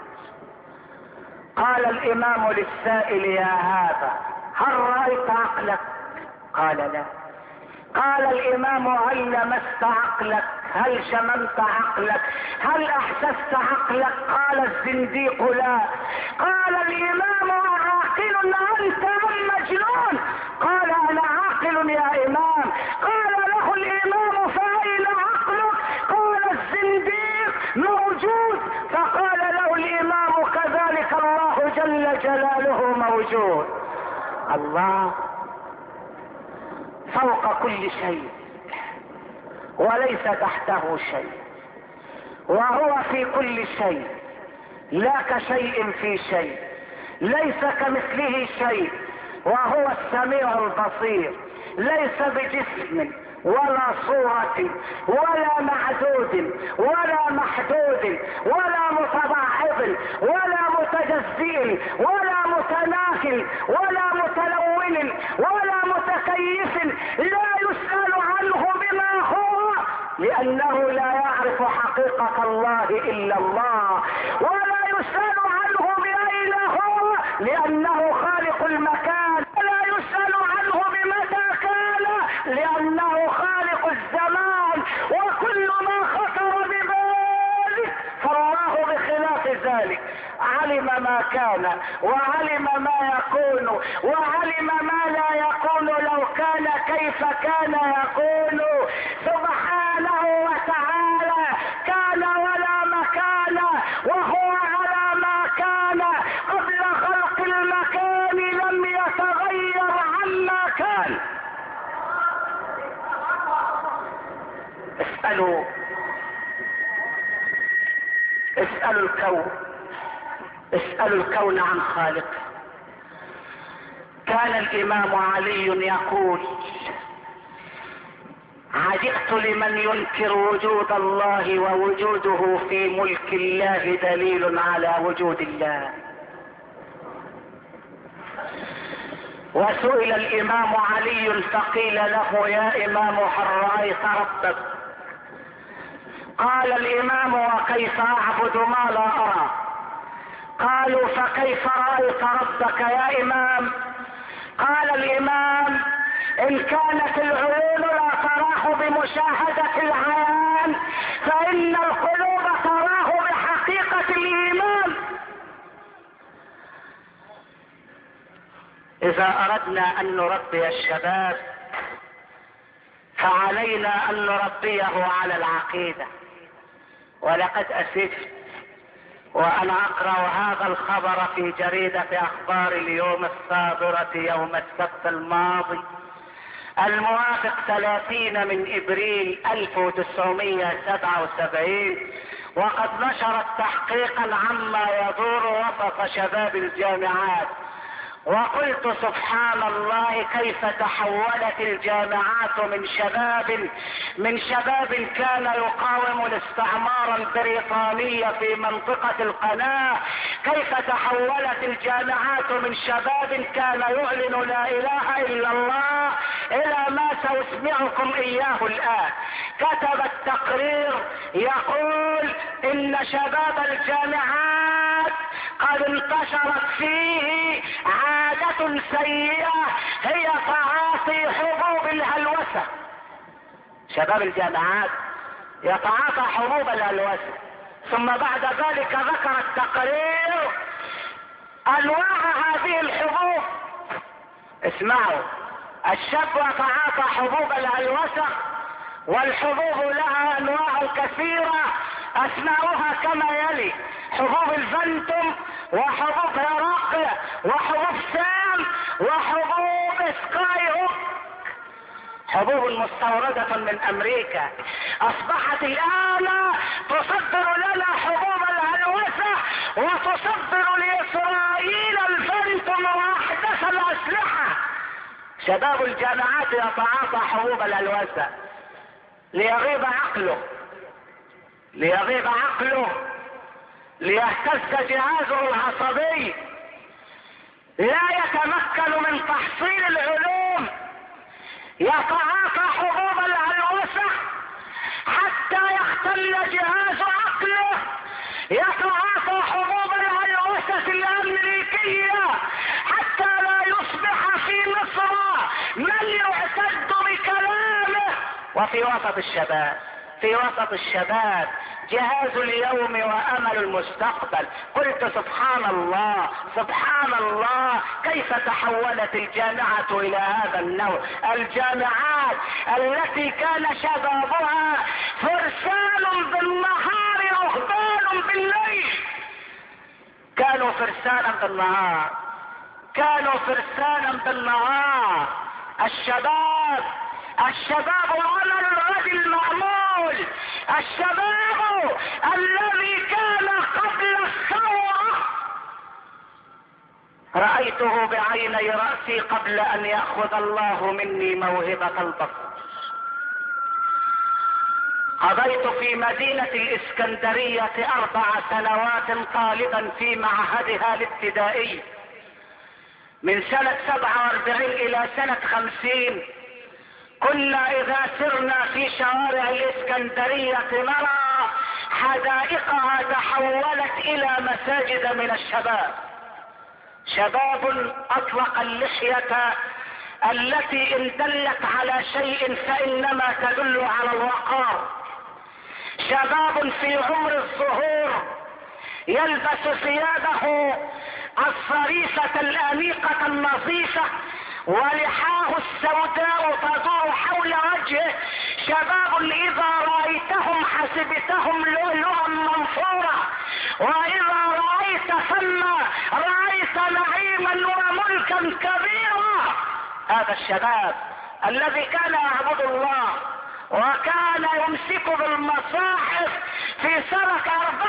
[SPEAKER 1] قال الإمام للسائل: يا هذا، هل رأيت عقلك؟ قال: لا. قال الإمام: هل لمست عقلك؟ هل شممت عقلك؟ هل أحسست عقلك؟ قال الزنديق: لا. قال الإمام: عاقل أنت أم مجنون؟ قال: أنا عاقل يا إمام. قال له الإمام: فأين عقلك؟ قال الزنديق: موجود. فقال له الإمام: كذلك الله جل جلاله موجود. الله. فوق كل شيء وليس تحته شيء، وهو في كل شيء لا كشيء في شيء، ليس كمثله شيء، وهو السميع البصير، ليس بجسم ولا صورة ولا معدود ولا محدود ولا متضاعف ولا متجزئ ولا متناكل ولا متلون ولا متكيف، لا يسأل عنه بما هو لأنه لا يعرف حقيقة الله إلا الله، ولا يسأل عنه بأين هو لأنه خالق المكان، ولا يسأل عنه بمتى كان لأنه خالق الزمان، وكل ما خطر بذلك فالله بخلاف ذلك علم ما كان وعلم ما يكون وعلم ما لا يكون، لو كان كيف كان يكون سبحانه وتعالى، كان ولا مكان وهو على ما كان قبل خلق المكان، لم يتغير عما كان. اسألوا الكون عن خالقه. كان الإمام علي يقول: عجبت لمن ينكر وجود الله ووجوده في ملك الله دليل على وجود الله. وسئل الإمام علي فقيل له: يا إمام هل رأيت ربك؟ قال الإمام: وكيف أعبد ما لا أرى؟ قالوا: فكيف رأيت ربك يا إمام؟ قال الإمام: إن كانت العيون لا تراه بمشاهدة العيان فإن القلوب تراه بحقيقة الإيمان. إذا أردنا أن نربي الشباب فعلينا أن نربيه على العقيدة. ولقد أسفت وأنا أقرأ هذا الخبر في جريدة أخبار اليوم الصادرة يوم السبت الماضي الموافق 30 من إبريل 1977، وقد نشرت تحقيقا عما يدور وسط شباب الجامعات. وقلت: سبحان الله، كيف تحولت الجامعات من شباب كان يقاوم الاستعمار البريطاني في منطقة القناة، كيف تحولت الجامعات من شباب كان يعلن لا اله الا الله الى ما سأسمعكم اياه الان. كتب التقرير يقول ان شباب الجامعات قد انتشرت فيه عادة سيئة هي تعاطي حبوب الهلوسة. شباب الجامعات يتعاطى حبوب الهلوسة. ثم بعد ذلك ذكر التقرير انواع هذه الحبوب. اسمعوا: الشاب يتعاطى حبوب الهلوسة، والحبوب لها انواع كثيرة اسمعوها كما يلي: حبوب الفانتوم، وحبوب هرقل، وحبوب سام، وحبوب سكاي هوك، حبوب مستوردة من امريكا. اصبحت الان تصدر لنا حبوب الهلوسة وتصدر لاسرائيل الفانتوم واحدث الاسلحة. شباب الجامعات يتعاطى حبوب الهلوسة ليغيب عقله، ليهتز جهازه العصبي، لا يتمكن من تحصيل العلوم. يتعاطى حبوب الهلوسة حتى يختل جهاز عقله. يتعاطى حبوب الهلوسة الامريكية حتى لا يصبح في مصر من يعتد بكلامه. وفي وسط الشباب جهاز اليوم وامل المستقبل. قلت: سبحان الله، كيف تحولت الجامعة الى هذا النوع. الجامعات التي كان شبابها فرسان بالنهار رهبان بالليل، كانوا فرسانا بالنهار الشباب عمل الرجل المأمول، الشباب الذي كان قبل الثورة رأيته بعيني رأسي قبل ان يأخذ الله مني موهبة البصر. قضيت في مدينة الاسكندرية 4 سنوات طالبا في معهدها الابتدائي من سنة 47 الى سنة 50. كنا اذا سرنا في شوارع الاسكندرية نرى حدائقها تحولت الى مساجد من الشباب، شباب اطلق اللحية التي ان دلت على شيء فانما تدل على الوقار، شباب في عمر الظهور يلبس ثيابه الصريفة الانيقة النظيفة ولحاه السوداء تدور حول وجهه، شباب اذا رأيتهم حسبتهم لؤلؤا منثورا، واذا رأيت ثم رأيت نعيما وملكا كبيرا. هذا الشباب الذي كان يعبد الله وكان يمسك بالمصاحف في سنة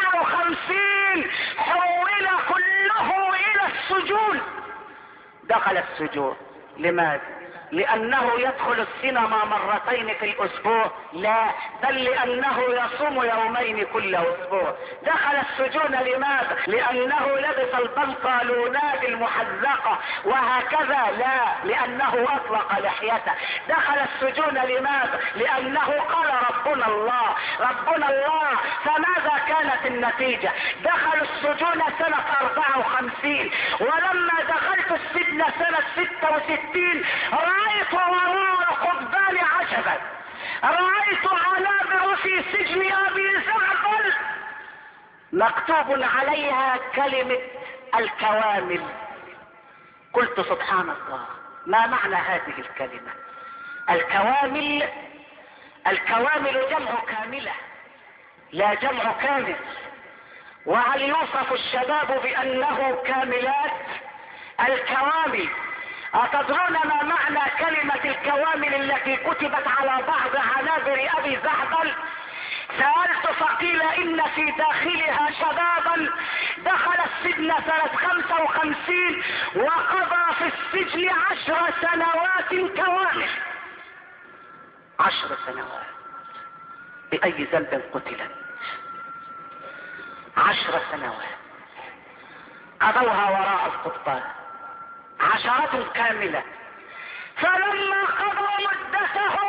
[SPEAKER 1] 54 حول كله الى السجون. دخل السجون لماذا؟ لانه يدخل السينما مرتين في الاسبوع؟ لا، بل لانه يصوم يومين كل اسبوع. دخل السجون لماذا؟ لانه لبس البنطلونات المحزقة وهكذا؟ لا، لانه اطلق لحيته. دخل السجون لماذا؟ لانه قال ربنا الله ربنا الله. فماذا كانت النتيجة؟ دخلوا السجون سنة 54، ولما دخلت السجن سنة 66 رأيت وراء القضبان عجبا، رأيت عنابر في سجن ابي زعبل مكتوب عليها كلمة الكوامل. قلت سبحان الله، ما معنى هذه الكلمة الكوامل؟ الكوامل جمع كاملة لا جمع كامل. وهل يوصف الشباب بانه كاملات؟ الكوامل. أتدرون ما معنى كلمة الكوامل التي كتبت على بعض عنابر ابي زعبل؟ سألت فقيل ان في داخلها شبابا دخل السجن سنة 55 وقضى في السجن 10 سنوات كوامل. 10 سنوات بأي ذنب قتلت؟ 10 سنوات قضوها وراء القضبان، 10 كاملة. فلما قضوا مدتهم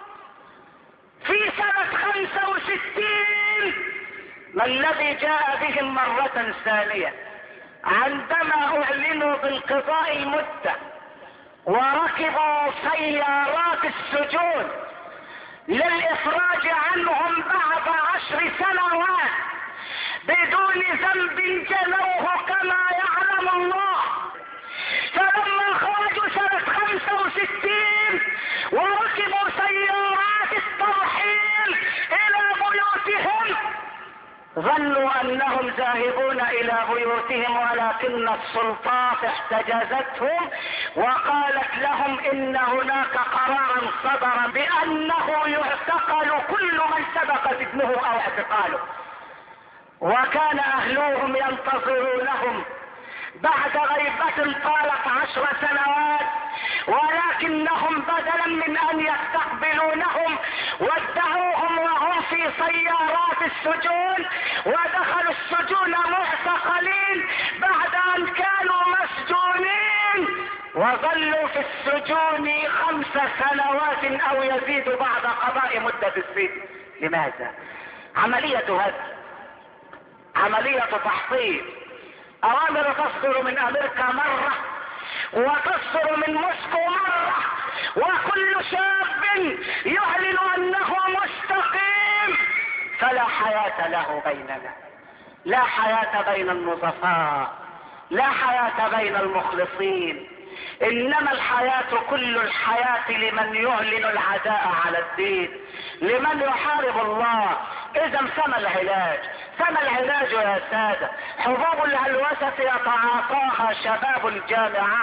[SPEAKER 1] في سنة 65 ما الذي جاء بهم مرة ثانية؟ عندما اعلنوا بانقضاء المدة وركبوا سيارات السجون للافراج عنهم بعد 10 سنوات بدون ذنب جنوه كما يعلم الله. فلما خرجوا سنة 65 وركبوا سيارات الترحيل الى بيوتهم ظنوا انهم ذاهبون الى بيوتهم، ولكن السلطات احتجزتهم وقالت لهم ان هناك قرارا صدر بانه يعتقل كل من سبق سجنه او اعتقاله. وكان اهلوهم ينتظرونهم بعد غيبة طالت 10 سنوات، ولكنهم بدلا من ان يستقبلونهم ودعوهم وهم في سيارات السجون ودخلوا السجون معتقلين بعد ان كانوا مسجونين، وظلوا في السجون 5 سنوات او يزيد بعد قضاء مدة السجن. لماذا؟ عملية هذا عملية تحصيل. اوامر تصدر من امريكا مرة وتصدر من موسكو مرة، وكل شاب يعلن انه مستقيم فلا حياة له بيننا، لا حياة بين النظفاء، لا حياة بين المخلصين، انما الحياة كل الحياة لمن يعلن العداء على الدين، لمن يحارب الله. اذا فما العلاج؟ فما العلاج يا سادة؟ حبوب الهلوسة يتعاطاها شباب الجامعات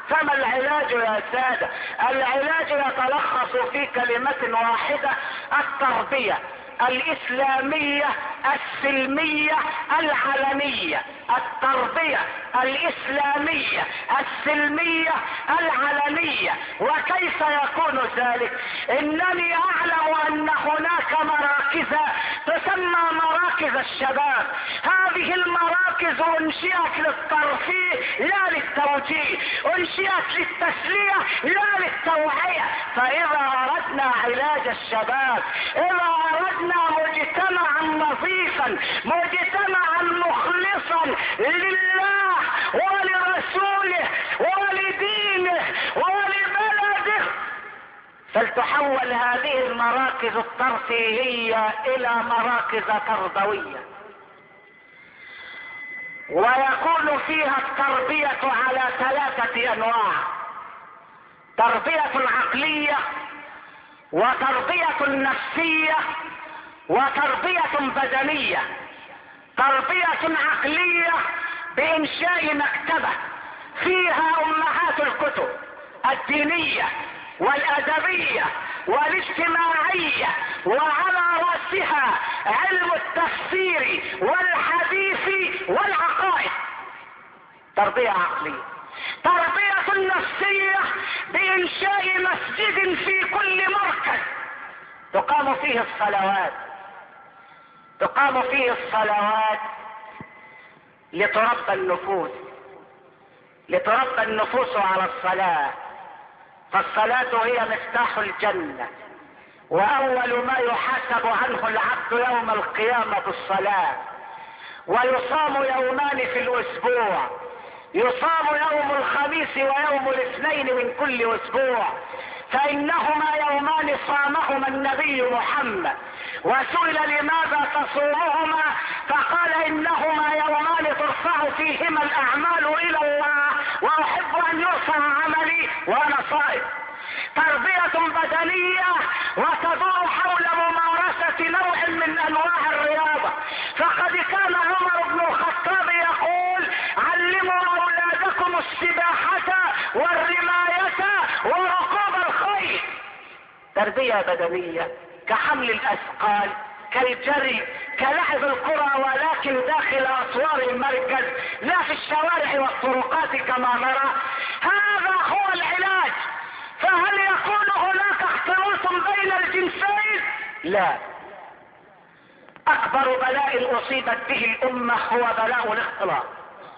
[SPEAKER 1] فما العلاج يا سادة؟ العلاج يتلخص في كلمة واحدة: التربية الإسلامية السلمية العلنية. التربية الإسلامية السلمية العلنية. وكيف يكون ذلك؟ إنني أعلم أن هناك مراكز تسمى مراكز الشباب. هذه المراكز أنشئت للترفيه لا للتوجيه، أنشئت للتسلية لا للتوعية. فإذا أردنا علاج الشباب، إذا أردنا مجتمعا نظيفا، مجتمعا مخلصا لله ولرسوله ولدينه ولبلده، فلتحول هذه المراكز الترفيهية إلى مراكز تربوية، ويكون فيها التربية على 3 أنواع: تربية عقلية، وتربية نفسية، وتربية بدنية. تربية عقلية بإنشاء مكتبة فيها أمهات الكتب الدينية والأدبية والاجتماعية، وعلى رأسها علم التفسير والحديث والعقائد. تربية عقلية. تربية نفسية بإنشاء مسجد في كل مركز تقام فيه الصلوات، تقام فيه الصلوات لتربى النفوس، لتربى النفوس على الصلاة. فالصلاة هي مفتاح الجنة، وأول ما يحاسب عنه العبد يوم القيامة الصلاة. ويصام يومان في الأسبوع، يصام يوم الخميس ويوم الاثنين من كل أسبوع، فإنهما يومان صامهما النبي محمد. وسئل لماذا تصومهما؟ فقال: إنهما يومان ترفع فيهما الأعمال إلى الله، وأحب أن يرفع عملي وأنا صائم. تربية بدنية وتدور حول ممارسة نوع من أنواع الرياضة. فقد كان عمر بن الخطاب يقول: علموا أولادكم السباحة والرماية وركوب الخيل. تربية بدنية كحمل الأثقال، كالجري، كلعب الكرة، ولكن داخل أسوار المركز لا في الشوارع والطرقات كما نرى. هذا هو العلاج. فهل يكون هناك اختلاط بين الجنسين؟ لا. أكبر بلاء أصيبت به الأمة هو بلاء الاختلاط.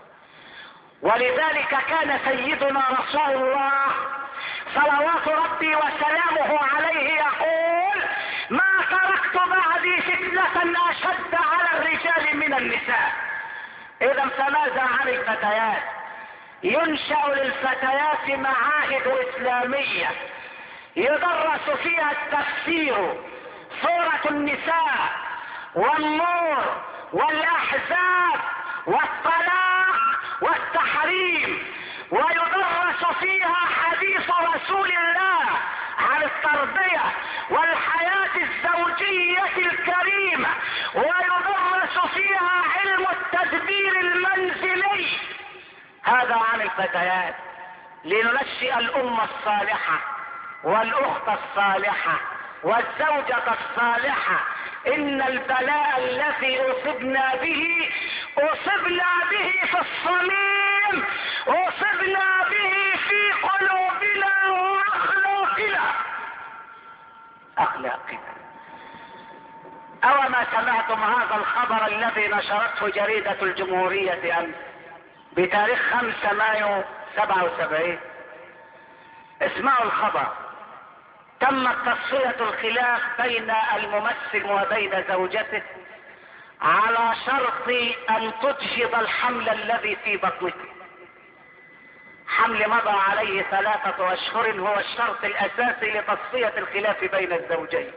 [SPEAKER 1] ولذلك كان سيدنا رسول الله صلوات ربي وسلامه عليه يقول: ما تركت بعدي فتنة أشد على الرجال من النساء. إذا فماذا عن الفتيات؟ ينشأ للفتيات معاهد إسلامية يدرس فيها التفسير، سورة النساء والنور والأحزاب والطلاق والتحريم، ويدرس فيها حديث رسول الله عن التربية والحياة الزوجية الكريمة، ويدرس فيها علم التدبير المنزلي. هذا عن الفتيات، لننشئ الأمة الصالحة والأخت الصالحة والزوجة الصالحة. إن البلاء الذي أصبنا به في الصميم، أصبنا به في قلوبنا وأخلاقنا. أوما سمعتم هذا الخبر الذي نشرته جريدة الجمهورية أمس بتاريخ 5 مايو 77؟ اسمعوا الخبر: تمت تصفية الخلاف بين الممثل وبين زوجته على شرط أن تجهض الحمل الذي في بطنه. حمل مضى عليه 3 أشهر هو الشرط الأساسي لتصفية الخلاف بين الزوجين.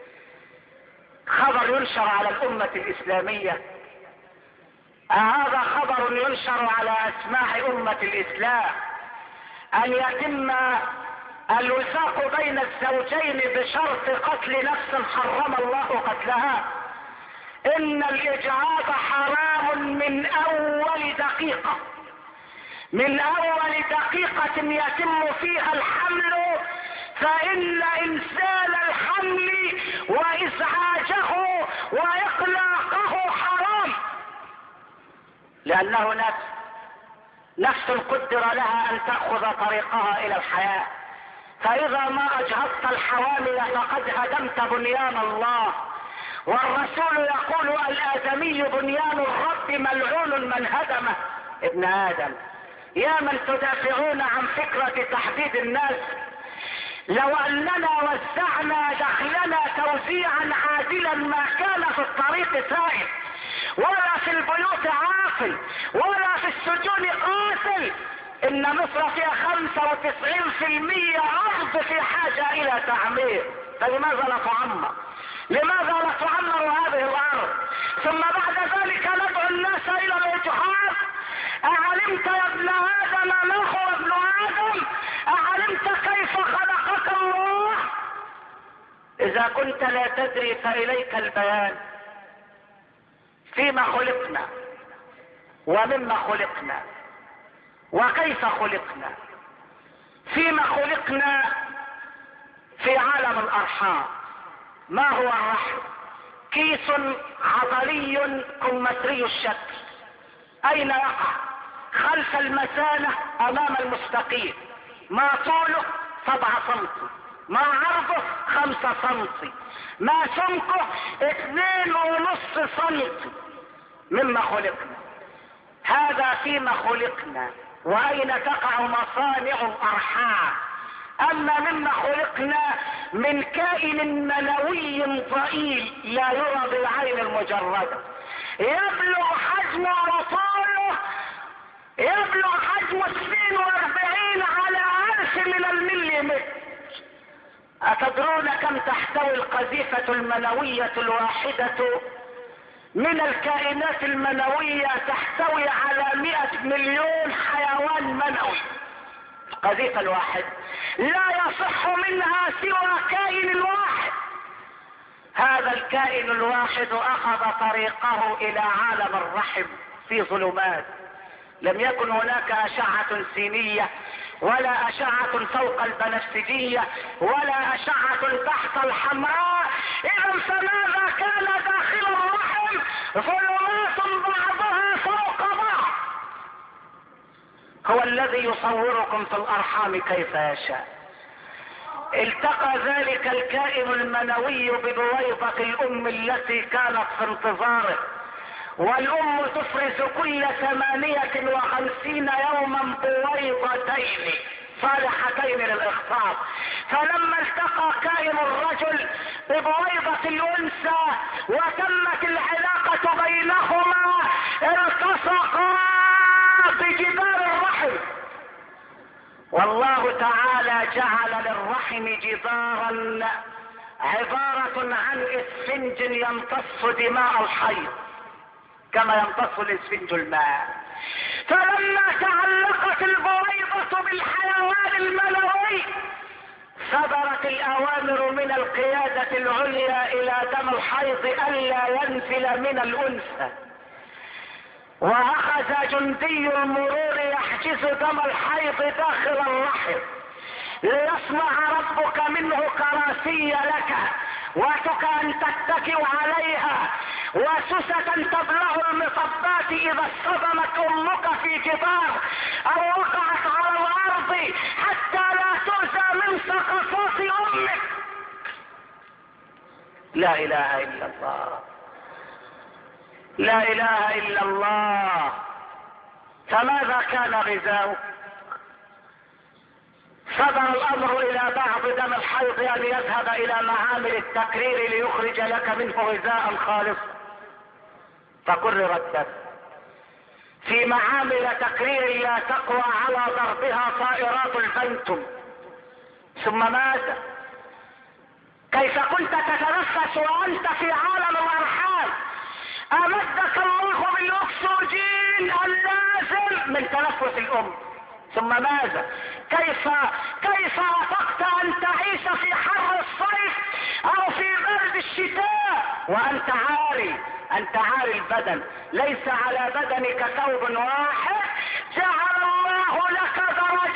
[SPEAKER 1] خبر ينشر على الأمة الإسلامية. هذا خبر ينشر على أسماع أمة الإسلام، أن يتم الوثاق بين الزوجين بشرط قتل نفس حرم الله قتلها. إن الإجعاض حرام من أول دقيقة، من اول دقيقة يتم فيها الحمل فان انزال الحمل وازعاجه واقلاقه حرام، لانه نفس قدر لها ان تأخذ طريقها الى الحياة، فاذا ما اجهضت الحوامل فقد هدمت بنيان الله. والرسول يقول الادمي بنيان الرب ملعون من هدمه. ابن ادم، يا من تدافعون عن فكرة تحديد الناس، لو اننا وزعنا دخلنا توزيعا عادلا ما كان في الطريق سائل، ولا في البيوت عاقل، ولا في السجون قاتل. ان مصر فيها 95% ارض في حاجة الى تعمير، فلماذا لا تعمر؟ لماذا لا تعمر هذه الارض؟ ثم بعد ذلك ندعو الناس الى الاجهاض. اعلمت يا ابن ادم ما هو ابن ادم؟ اعلمت كيف خلقك الله؟ اذا كنت لا تدري فاليك البيان. فيما خلقنا ومما خلقنا وكيف خلقنا. فيما خلقنا في عالم الارحام. ما هو الرحم؟ كيس عضلي كمثري الشكل. اين يقع؟ خلف المثانة امام المستقيم. ما طوله 7 سنتي، ما عرضه 5 سنتي، ما سمكه 2.5 سنتي. مما خلقنا. هذا فيما خلقنا. واين تقع مصانع الارحام؟ اما مما خلقنا من كائن منوي ضئيل لا يرى بالعين المجردة، يبلغ حجم وطوله يبلغ حجم 42 على 1000 من المليمتر. اتدرون كم تحتوي القذيفة المنوية الواحدة من الكائنات المنوية؟ تحتوي على 100 مليون حيوان منوي. القذيفة الواحد لا يصح منها سوى كائن واحد. هذا الكائن الواحد اخذ طريقه الى عالم الرحم في ظلمات. لم يكن هناك اشعة سينية، ولا اشعة فوق البنفسجية، ولا اشعة تحت الحمراء. اذا فماذا كان داخل الرحم؟ ظلمات بعضها فوق بعض. هو الذي يصوركم في الارحام كيف يشاء. التقى ذلك الكائن المنوي ببويضة الام التي كانت في انتظاره، والام تفرز كل 58 يوما بويضتين صالحتين للاخصاب. فلما التقى كائن الرجل ببويضة الانثى وتمت العلاقة بينهما، التصقا بجدار الرحم. والله تعالى جعل للرحم جدارا عبارة عن اسفنج يمتص دماء الحيض كما يمتص الاسفنج الماء. فلما تعلقت البويضة بالحيوان المنوي صدرت الاوامر من القيادة العليا الى دم الحيض الا ينزل من الانثى، واخذ جندي المرور يحجز دم الحيض داخل الرحم ليصنع ربك منه كراسي لك وتك ان تتكئ عليها، وسوسة تبلغ المصبات اذا اصطدمت امك في جدار او وقعت على الارض حتى لا تؤذى من سقطات امك. لا اله الا الله، لا اله الا الله. فماذا كان غذاؤك؟ صدر الامر الى بعض دم الحيض ان يذهب الى معامل التكرير ليخرج لك منه غذاء خالصا، فكرر الدم في معامل تكرير لا تقوى على ضربها طائرات البنتم. ثم ماذا؟ كيف كنت تتنفس وانت في عالم الارحام؟ امدك الله بالاكسجين اللازم من تنفس الام. ثم ماذا؟ كيف وافقت ان تعيش في حر الصيف او في برد الشتاء وانت عاري البدن؟ ليس على بدنك ثوب واحد. جعل الله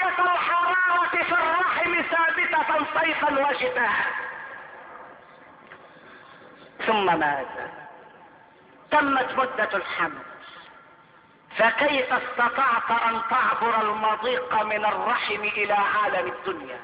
[SPEAKER 1] درجات الحرارة في الرحم ثابتة صيفا وشتاء. ثم ماذا؟ تمت مدة الحمل، فكيف استطعت ان تعبر المضيق من الرحم الى عالم الدنيا؟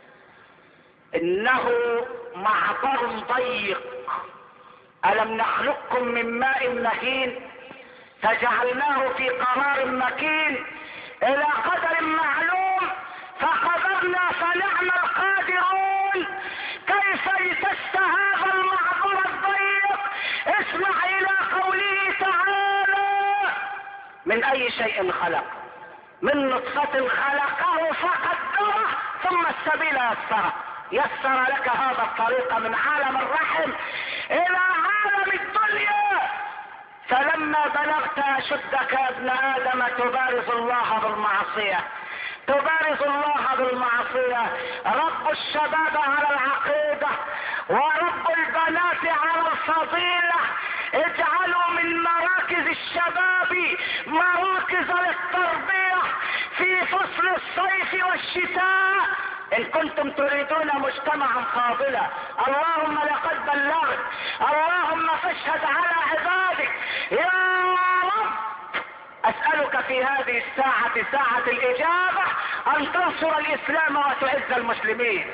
[SPEAKER 1] انه معبر ضيق. الم نخلقكم من ماء مهين فجعلناه في قرار مكين الى قدر معلوم فقدرنا فنعم القادرون. كيف لتست هذا المعبر الضيق؟ اسمع الى قوله تعالى: من اي شيء خلق؟ من نطفة خلقه فقدره ثم السبيل يسره. يسر لك هذا الطريق من عالم الرحم الى عالم الدنيا. فلما بلغت اشدك يا ابن ادم تبارز الله بالمعصية، تبارز الله بالمعصية. رب الشباب على العقيدة ورب البنات على الفضيلة. اجعلوا من مراكز الشباب مراكز للتربية في فصل الصيف والشتاء ان كنتم تريدون مجتمعا فاضلا. اللهم لقد بلغت، اللهم فاشهد على عبادك يا رب. اسألك في هذه الساعة، ساعة الاجابة، ان تنصر الاسلام وتعز المسلمين.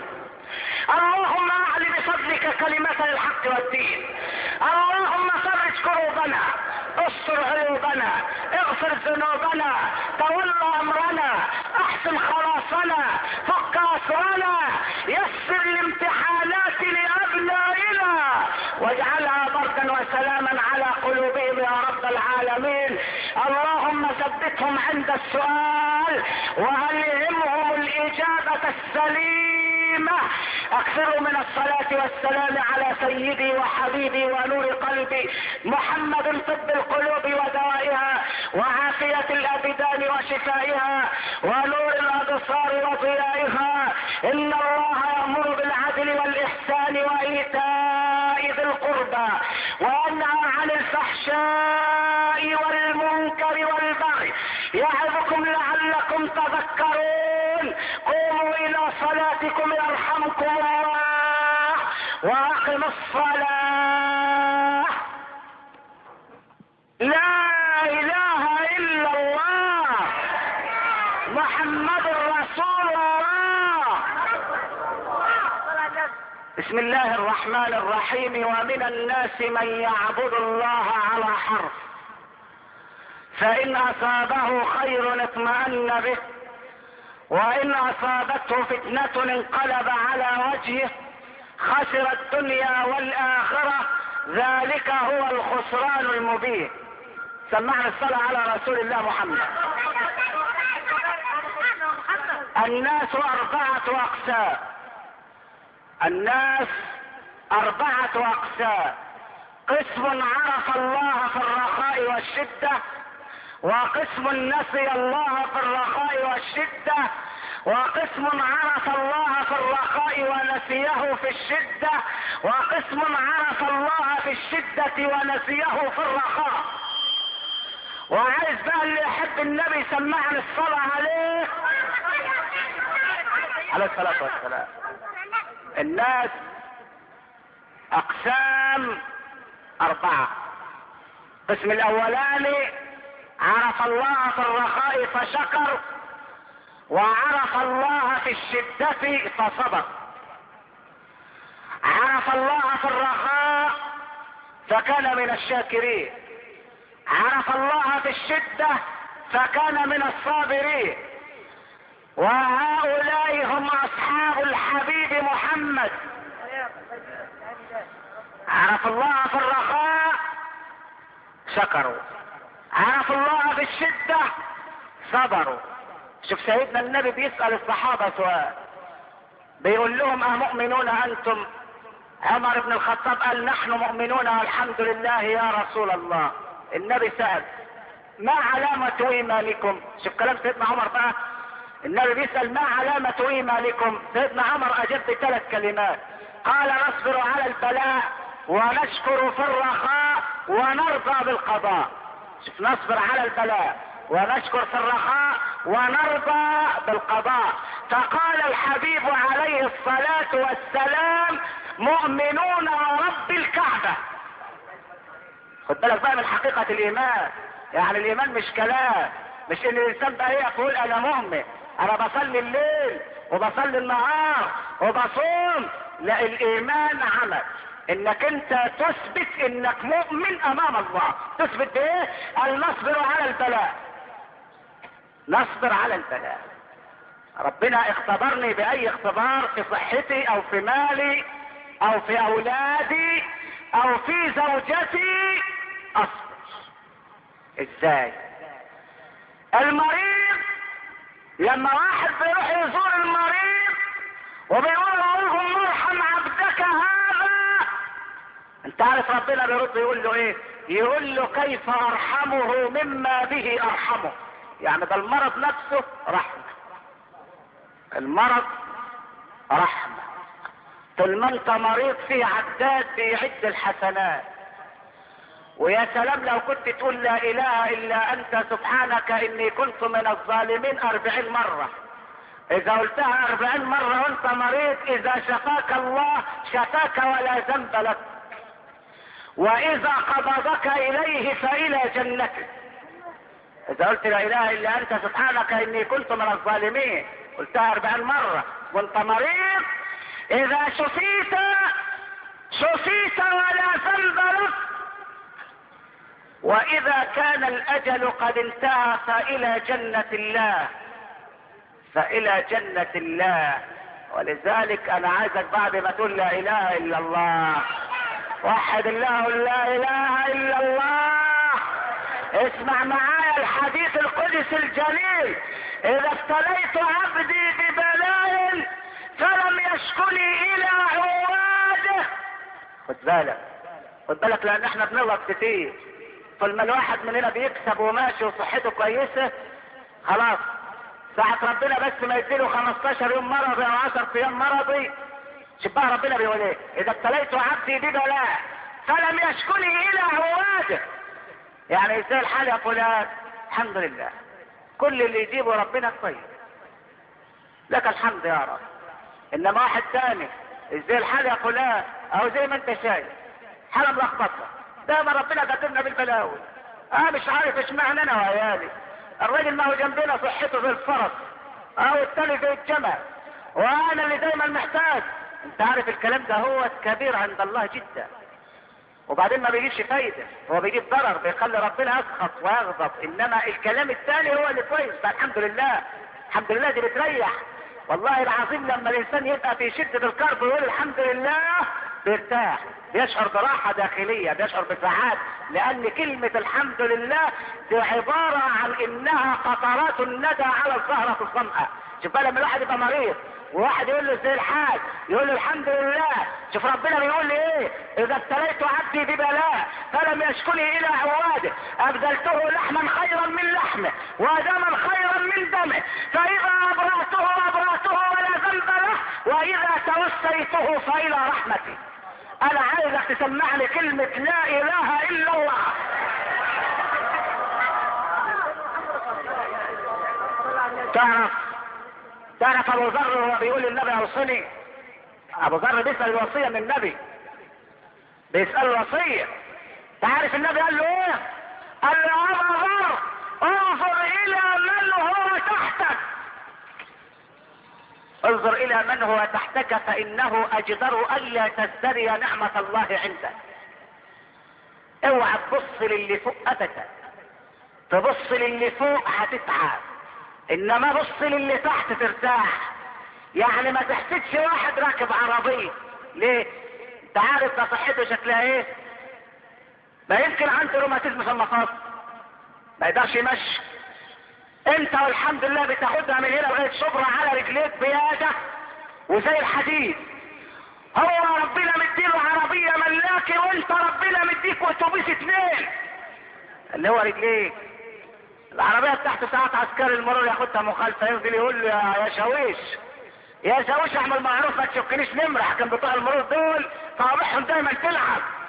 [SPEAKER 1] اللهم اعل بفضلك كلمة الحق والدين. اللهم فرج كروبنا، استر عيوبنا، اغفر ذنوبنا، تول امرنا، احسن خلاصنا، فك اسرنا، يسر الامتحانات لابنائنا واجعلها بردا وسلاما على قلوبهم يا رب العالمين. اللهم ثبتهم عند السؤال والهمهم الاجابة السليمة. اكثروا من الصلاة والسلام على سيدي وحبيبي ونور قلبي محمد، طب القلوب ودوائها وعافية الابدان وشفائها ونور الابصار وضيائها. ان الله يأمر بالعدل والاحسان وايتاء ذي القربى وينهى عن الفحشاء والمنكر والبغي يعظكم لعلكم تذكرون. قوموا الى صلاتكم يرحمكم الله واقموا الصلاة. لا اله الا الله محمد رسول الله. بسم الله الرحمن الرحيم. ومن الناس من يعبد الله على حرف، فإن أصابه خير اطمأن به، وإن أصابته فتنة انقلب على وجهه، خسر الدنيا والآخرة، ذلك هو الخسران المبين. سمعنا الصلاة على رسول الله محمد. الناس أربعة أقسام. الناس أربعة أقسام. قسم عرف الله في الرخاء والشدة، وقسم نسي الله في الرخاء والشدة، وقسم عرف الله في الرخاء ونسيه في الشدة، وقسم عرف الله في الشدة ونسيه في الرخاء. وعايز بقى اللي يحب النبي سمعني الصلاة عليه عليه الصلاة والسلام. الناس اقسام اربعة. القسم الاولاني عرف الله في الرخاء فشكر، وعرف الله في الشدة فصبر. عرف الله في الرخاء فكان من الشاكرين، عرف الله في الشدة فكان من الصابرين. وهؤلاء هم اصحاب الحبيب محمد. عرف الله في الرخاء شكروا، عرف الله في الشدة صبروا. شوف سيدنا النبي بيسأل الصحابة سؤال، بيقول لهم أمؤمنون أنتم؟ عمر بن الخطاب قال نحن مؤمنون والحمد لله يا رسول الله. النبي سأل ما علامة ايمانكم؟ شوف كلام سيدنا عمر بقى. النبي بيسأل ما علامة ايمانكم؟ سيدنا عمر اجاب بثلاث كلمات، قال نصبر على البلاء ونشكر في الرخاء ونرضى بالقضاء. شوف، نصبر على البلاء ونشكر في الرخاء ونرضى بالقضاء. فقال الحبيب عليه الصلاة والسلام: مؤمنون ورب الكعبة. خد بالك بقى من حقيقة الايمان. يعني الايمان مش كلام، مش ان الانسان بقى يقول انا مؤمن، انا بصلي الليل وبصلي النهار وبصوم. لا، الايمان عمل، انك انت تثبت انك مؤمن امام الله. تثبت بايه؟ ان نصبر على البلاء، نصبر على البلاء. ربنا اختبرني باي اختبار، في صحتي او في مالي او في اولادي او في زوجتي، اصبر. ازاي؟ المريض لما واحد بيروح يزور المريض وبيقول اللهم ارحم عبدك هذا، انت عارف ربنا بيرد يقول له ايه؟ يقول له كيف ارحمه مما به ارحمه. يعني ده المرض نفسه رحمة، المرض رحمة. طول ما انت مريض في عداد بيعد الحسنات. ويا سلام لو كنت تقول لا اله الا انت سبحانك اني كنت من الظالمين 40 مرة. اذا قلتها 40 مرة وانت مريض، اذا شفاك الله شفاك ولا ذنب لك، واذا قبضك اليه فالى جنته. اذا قلت لا اله الا انت سبحانك اني كنت من الظالمين، قلتها 40 مرة وانت مريض، اذا شفيت شفيت ولا ذنب لك، واذا كان الاجل قد انتهى فالى جنة الله، فالى جنة الله. ولذلك انا عايزك بعد ما تقول لا اله الا الله، وحد الله، لا اله الا الله، اسمع معايا الحديث القدسي الجليل: اذا ابتليت عبدي ببلاء فلم يشكني الى عواده. خد بالك، خد بالك، لان احنا بنغلط كتير. فلما الواحد مننا بيكسب وماشي وصحته كويسة، خلاص ساعة ربنا بس ما يديله 15 يوم مرضي او 10 ايام مرضي، شبه ربنا بيقول ايه؟ اذا ابتليت عبدي ببلاء فلم يشكني الى عواده. يعني ازاي الحال يا فلان؟ الحمد لله، كل اللي يجيبه ربنا كويس، لك الحمد يا رب. انما واحد تاني: ازاي الحال يا فلان؟ او زي ما انت شايف حالة ملخبطة، دايما ربنا كاتبنا بالبلاوي. مش عارف اشمعنى انا وعيالي. الراجل ما هو جنبنا صحته زي الفرس، والتاني زي الجمل، وانا اللي دايما محتاج. انت عارف الكلام ده هو كبير عند الله جدا، وبعدين ما بيجيبش فايدة، هو بيجيب ضرر، بيخلي ربنا يسخط ويغضب. انما الكلام الثاني هو اللي كويس. فالحمد لله، الحمد لله دي بتريح. والله العظيم لما الانسان يبقى في شدة الكرب ويقول الحمد لله، بيرتاح، بيشعر براحة داخلية، بيشعر بسعادة. لان كلمة الحمد لله دي عبارة عن انها قطرات الندى على الزهرة الظمأة. شوف بقى لما الواحد يبقى مريض وواحد يقول له ازاي الحال، يقول له الحمد لله. شوف ربنا بيقول لي ايه؟ اذا ابتليت عبدي ببلاء فلم يشكني الى عواده ابدلته لحما خيرا من لحمه ودما خيرا من دمه، فاذا ابرأته ولا ذنب له، واذا توسيته فالى رحمتي. انا عايزك تسمعني كلمة لا اله الا الله. تعرف ابو ذر وهو بيقول للنبي اوصني؟ ابو ذر بيسأل الوصية من النبي، بيسأل الوصية. تعرف النبي قال له ايه؟ قال له يا ابو ذر انظر الى من هو تحتك، انظر الى من هو تحتك فانه اجدر الا تزدري نعمة الله عندك. اوعى تبص للي فوق ابدا، تبص للي فوق هتتعب، انما بص للي تحت ترتاح. يعني ما تحسدش واحد راكب عربية. ليه؟ انت عارف ده صحته شكلها ايه؟ ما يمكن عنده روماتيزم في المفاصل، ما يقدرش يمشي. انت والحمد لله بتاخدها من هنا لغايه شبرا على رجليك بياده وزي الحديد. هو ربنا مديله عربيه ملاكي، وانت ربنا مديك اتوبيس 2 اللي هو رجليك. العربيه بتاعته ساعات عسكري المرور ياخدها مخالفه، يفضل يقول له يا شاويش يا شاويش اعمل معروف ما تشكنيش نمره. كان بتوع المرور دول صوابعهم دايما تلعب،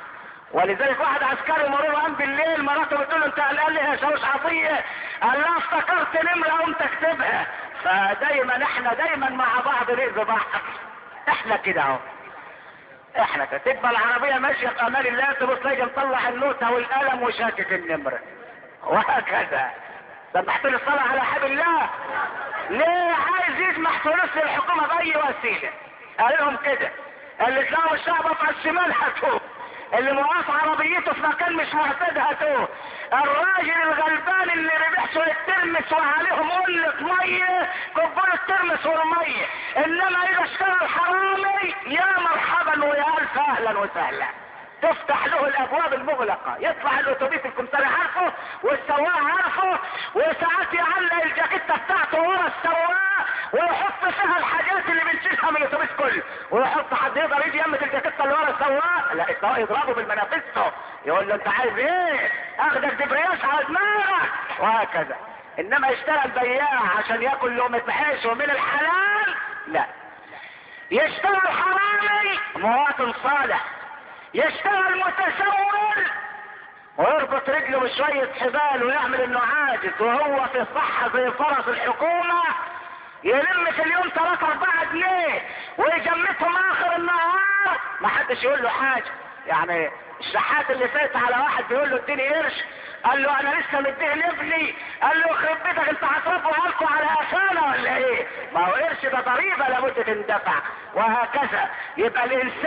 [SPEAKER 1] ولذلك واحد عسكري مرور قام بالليل، مراته بتقول له انت قال لي يا شاوش عطيه، قال لها افتكرت نمره قمت اكتبها. فدايما احنا دايما مع بعض رزق بعض، احنا كده اهو، احنا كده. تبقى العربيه ماشيه في امان الله، تبص تلاقي مطلع النوته والقلم وشاكك النمره، وهكذا. سمحت لي الصلاه على حبيب الله. ليه عايز يسمح فلوس للحكومه باي وسيله؟ قال لهم كده، اللي تلاقوا الشعب على الشمال هاتوه، اللي موقف عربيته في مكان مش معتاد هاتوه، الراجل الغلبان اللي ربح شويه ترمس وعليهم قله ميه كبار الترمس والميه، انما اذا اشتغل حرامي يا مرحبا ويا الف اهلا وسهلا، تفتح له الابواب المغلقه، يطلع الاتوبيس الكمثري عارفه والسواق عارفه، وساعات يعلق الجاكيته بتاعته ورا السواق ويحط فيها الحاجات اللي بنشيلها من الاتوبيس كله، ويحط حد يقدر يجي يمة الجاكيته اللي ورا السواق، لا السواق يضربه بالمنافسته، يقول له انت عايز ايه؟ اخدك دبرياش على دماغك، وهكذا. انما يشتغل بياع عشان ياكل لقمه عيش ومن الحلال، لا. يشتغل حرامي مواطن صالح، يشتغل متسول ويربط رجله بشوية حبال ويعمل انه عاجز وهو في الصحة زي فرس الحكومة، يلم في اليوم 3-4 جنيه ويجمتهم اخر النهار، ما حدش يقول له حاجة. يعني الشحات اللي فات على واحد بيقول له اديني قرش، قال له انا لسه مديه لابني، قال له يخرب بيتك انت هتربوا لكم على قفانا ولا ايه؟ ما هو قرش ده ضريبه لابد تندفع، وهكذا. يبقى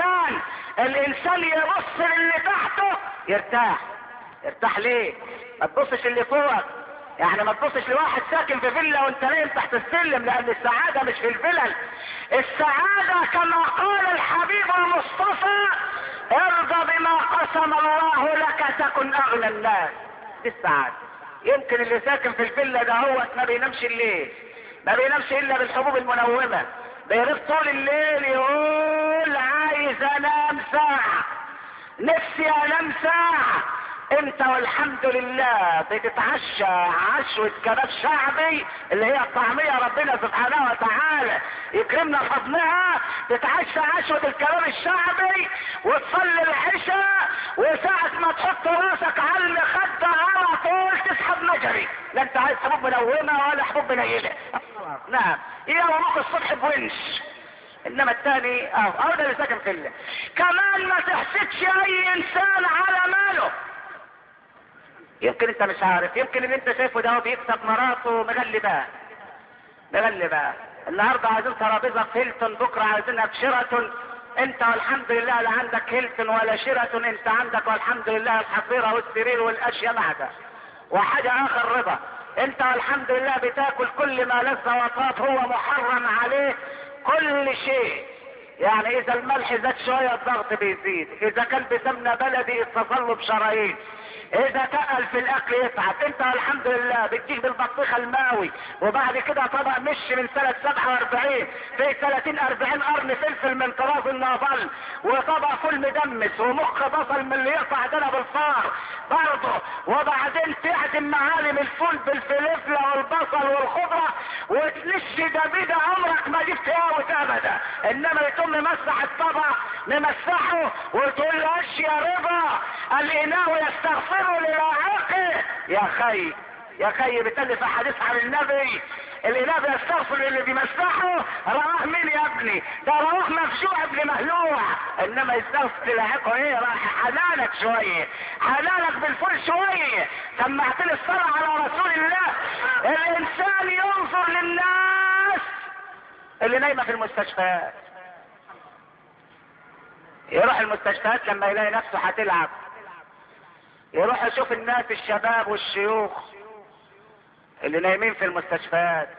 [SPEAKER 1] الانسان يبص للي تحته يرتاح. يرتاح ليه؟ ما تبصش اللي فوقك، يعني ما تبصش لواحد ساكن في فيلا وانت نايم تحت السلم، لان السعاده مش في الفلل، السعاده كما قال الحبيب المصطفى ارضى بما قسم الله لك تكن اغنى الناس. دي السعاده. يمكن اللي ساكن في الفيلا ده هو ما بينامش الليل، ما بينامش الا بالحبوب المنومه، بيغيب طول الليل يقول عايز انام ساعه، نفسي انام ساعه. انت والحمد لله بتتعشى عشوة كباب شعبي اللي هي الطعمية، ربنا سبحانه وتعالى يكرمنا حضنها، تتعشى عشوة الكباب الشعبي وتصلي العشاء، وساعة ما تحط راسك على المخدة على طول تسحب مجري، لا انت عايز حبوب منومة ولا حبوب منيلة. نعم يقوموك الصبح بونش. انما الثاني ده اللي ساكن في الله. كمان ما تحسدش اي انسان على ماله. يمكن انت مش عارف، يمكن اللي انت شايفه ده هو بيكسب مراته مغلباه. النهارده عايزين ترابيزه في هيلتون، بكره عايزينها في شيراتون، انت والحمد لله لا عندك هيلتون ولا شيراتون، انت عندك والحمد لله الحصيره والسرير والاشياء معك. وحاجه اخر رضا، انت والحمد لله بتاكل كل ما لذ وطاب، هو محرم عليه كل شيء. يعني اذا الملح زاد شويه الضغط بيزيد، اذا كان بسمنه بلدي اتصل بشرايين، اذا تقل في الاكل يتعب. انت الحمد لله بتجيب البطيخه الماوي، وبعد كده طبق مش من سنه 47 في 30-40 قرن فلفل من طراز النافل، وطبق فول مدمس ومخ بصل من اللي يقطع دنا بالفار برضه، وبعدين تعزم معالم الفول بالفلفله والبصل والخضره وتلش دبيده عمرك ما جبت قهوه ابدا. انما يتم ممسح الطبق ممسحه وتقول له يا رضا الاناء يستغفر للاعاقه. يا خي بتلف حديث عن النبي، الاناء بيستغفر اللي بيمسحه. رواه مين يا ابني؟ ده رواه مفجوع ابن مهلوع. انما يستغفر للاعاقه ايه؟ راح حنانك شويه، حنانك بالفول شويه. سمعت لي الصلاه على رسول الله. الانسان ينظر للناس اللي نايمه في المستشفيات، يروح المستشفيات لما يلاقي نفسه هتلعب، يروح يشوف الناس الشباب والشيوخ اللي نايمين في المستشفيات،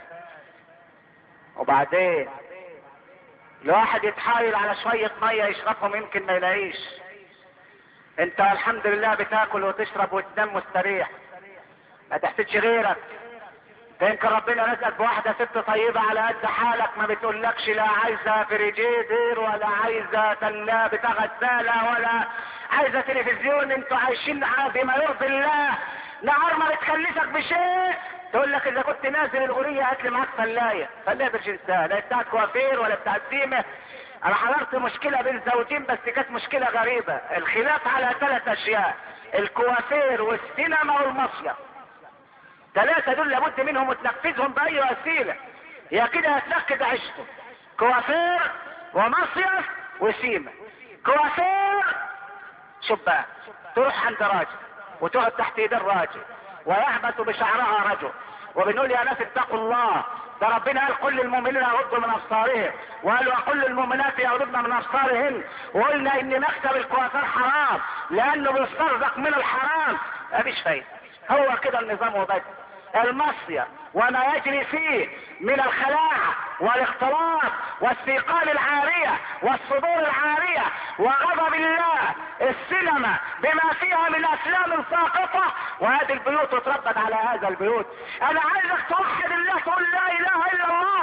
[SPEAKER 1] وبعدين الواحد يتحايل على شوية مية يشربهم يمكن ما يلاقيش. انت الحمد لله بتاكل وتشرب وتنام مستريح، ما تحتاجش غيرك. يمكن ربنا رزقك بواحدة ست طيبة على قد حالك، ما بتقولكش لا عايزة فريجيدر ولا عايزة تلاجة غسالة ولا عايزة تلفزيون، انتوا عايشين بما يرضي الله، نهار ما بتكلفك بشيء. تقول لك اذا كنت نازل الغورية هات لي معاك فلاية برجنسها، لا بتاعت كوافير ولا بتاعت سيمة، انا حضرت مشكلة بين زوجين بس كانت مشكلة غريبة، الخلاف على 3 اشياء: الكوافير والسينما والمصيف. 3 دول لابد منهم وتنفذهم باي وسيلة، يا كده هتنكد عيشته. كوافير ومصيف وسيما. كوافير، شوف بقى، تروح عند راجل وتقعد تحت ايد الراجل ويهبس بشعرها رجل، وبنقول يا ناس اتقوا الله، ده ربنا قال كل المؤمنين يغضوا من ابصارهم، وقال وكل المؤمنات يغضضن من ابصارهن، وقلنا ان مكتب الكوافير حرام لانه بيسترزق من الحرام. مفيش فايده، هو كده النظام وبس. المصيف وما يجري فيه من الخلاعة والاختلاط والثقال العارية والصدور العارية وغضب الله. السينما بما فيها من افلام ساقطة، وهذه البيوت تتردد على هذا البيوت. انا عايزك توحد الله، تقول لا اله الا الله.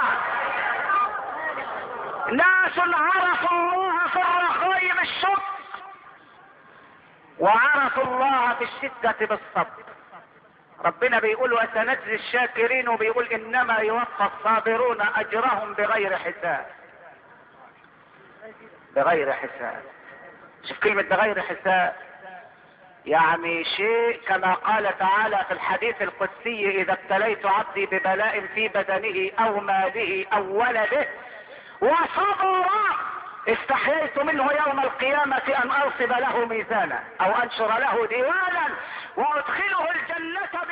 [SPEAKER 1] ناس عرفوا الله في الرخاء بالشكر، وعرفوا الله في الشدة بالصبر. ربنا بيقول وسنجزي الشاكرين، وبيقول انما يوفى الصابرون اجرهم بغير حساب. بغير حساب، شوف كلمة بغير حساب، يعني شيء كما قال تعالى في الحديث القدسي: اذا ابتليت عبدي ببلاء في بدنه او ماله او ولده وصبر استحييت منه يوم القيامة ان انصب له ميزانا او انشر له ديوانا وادخله الجنة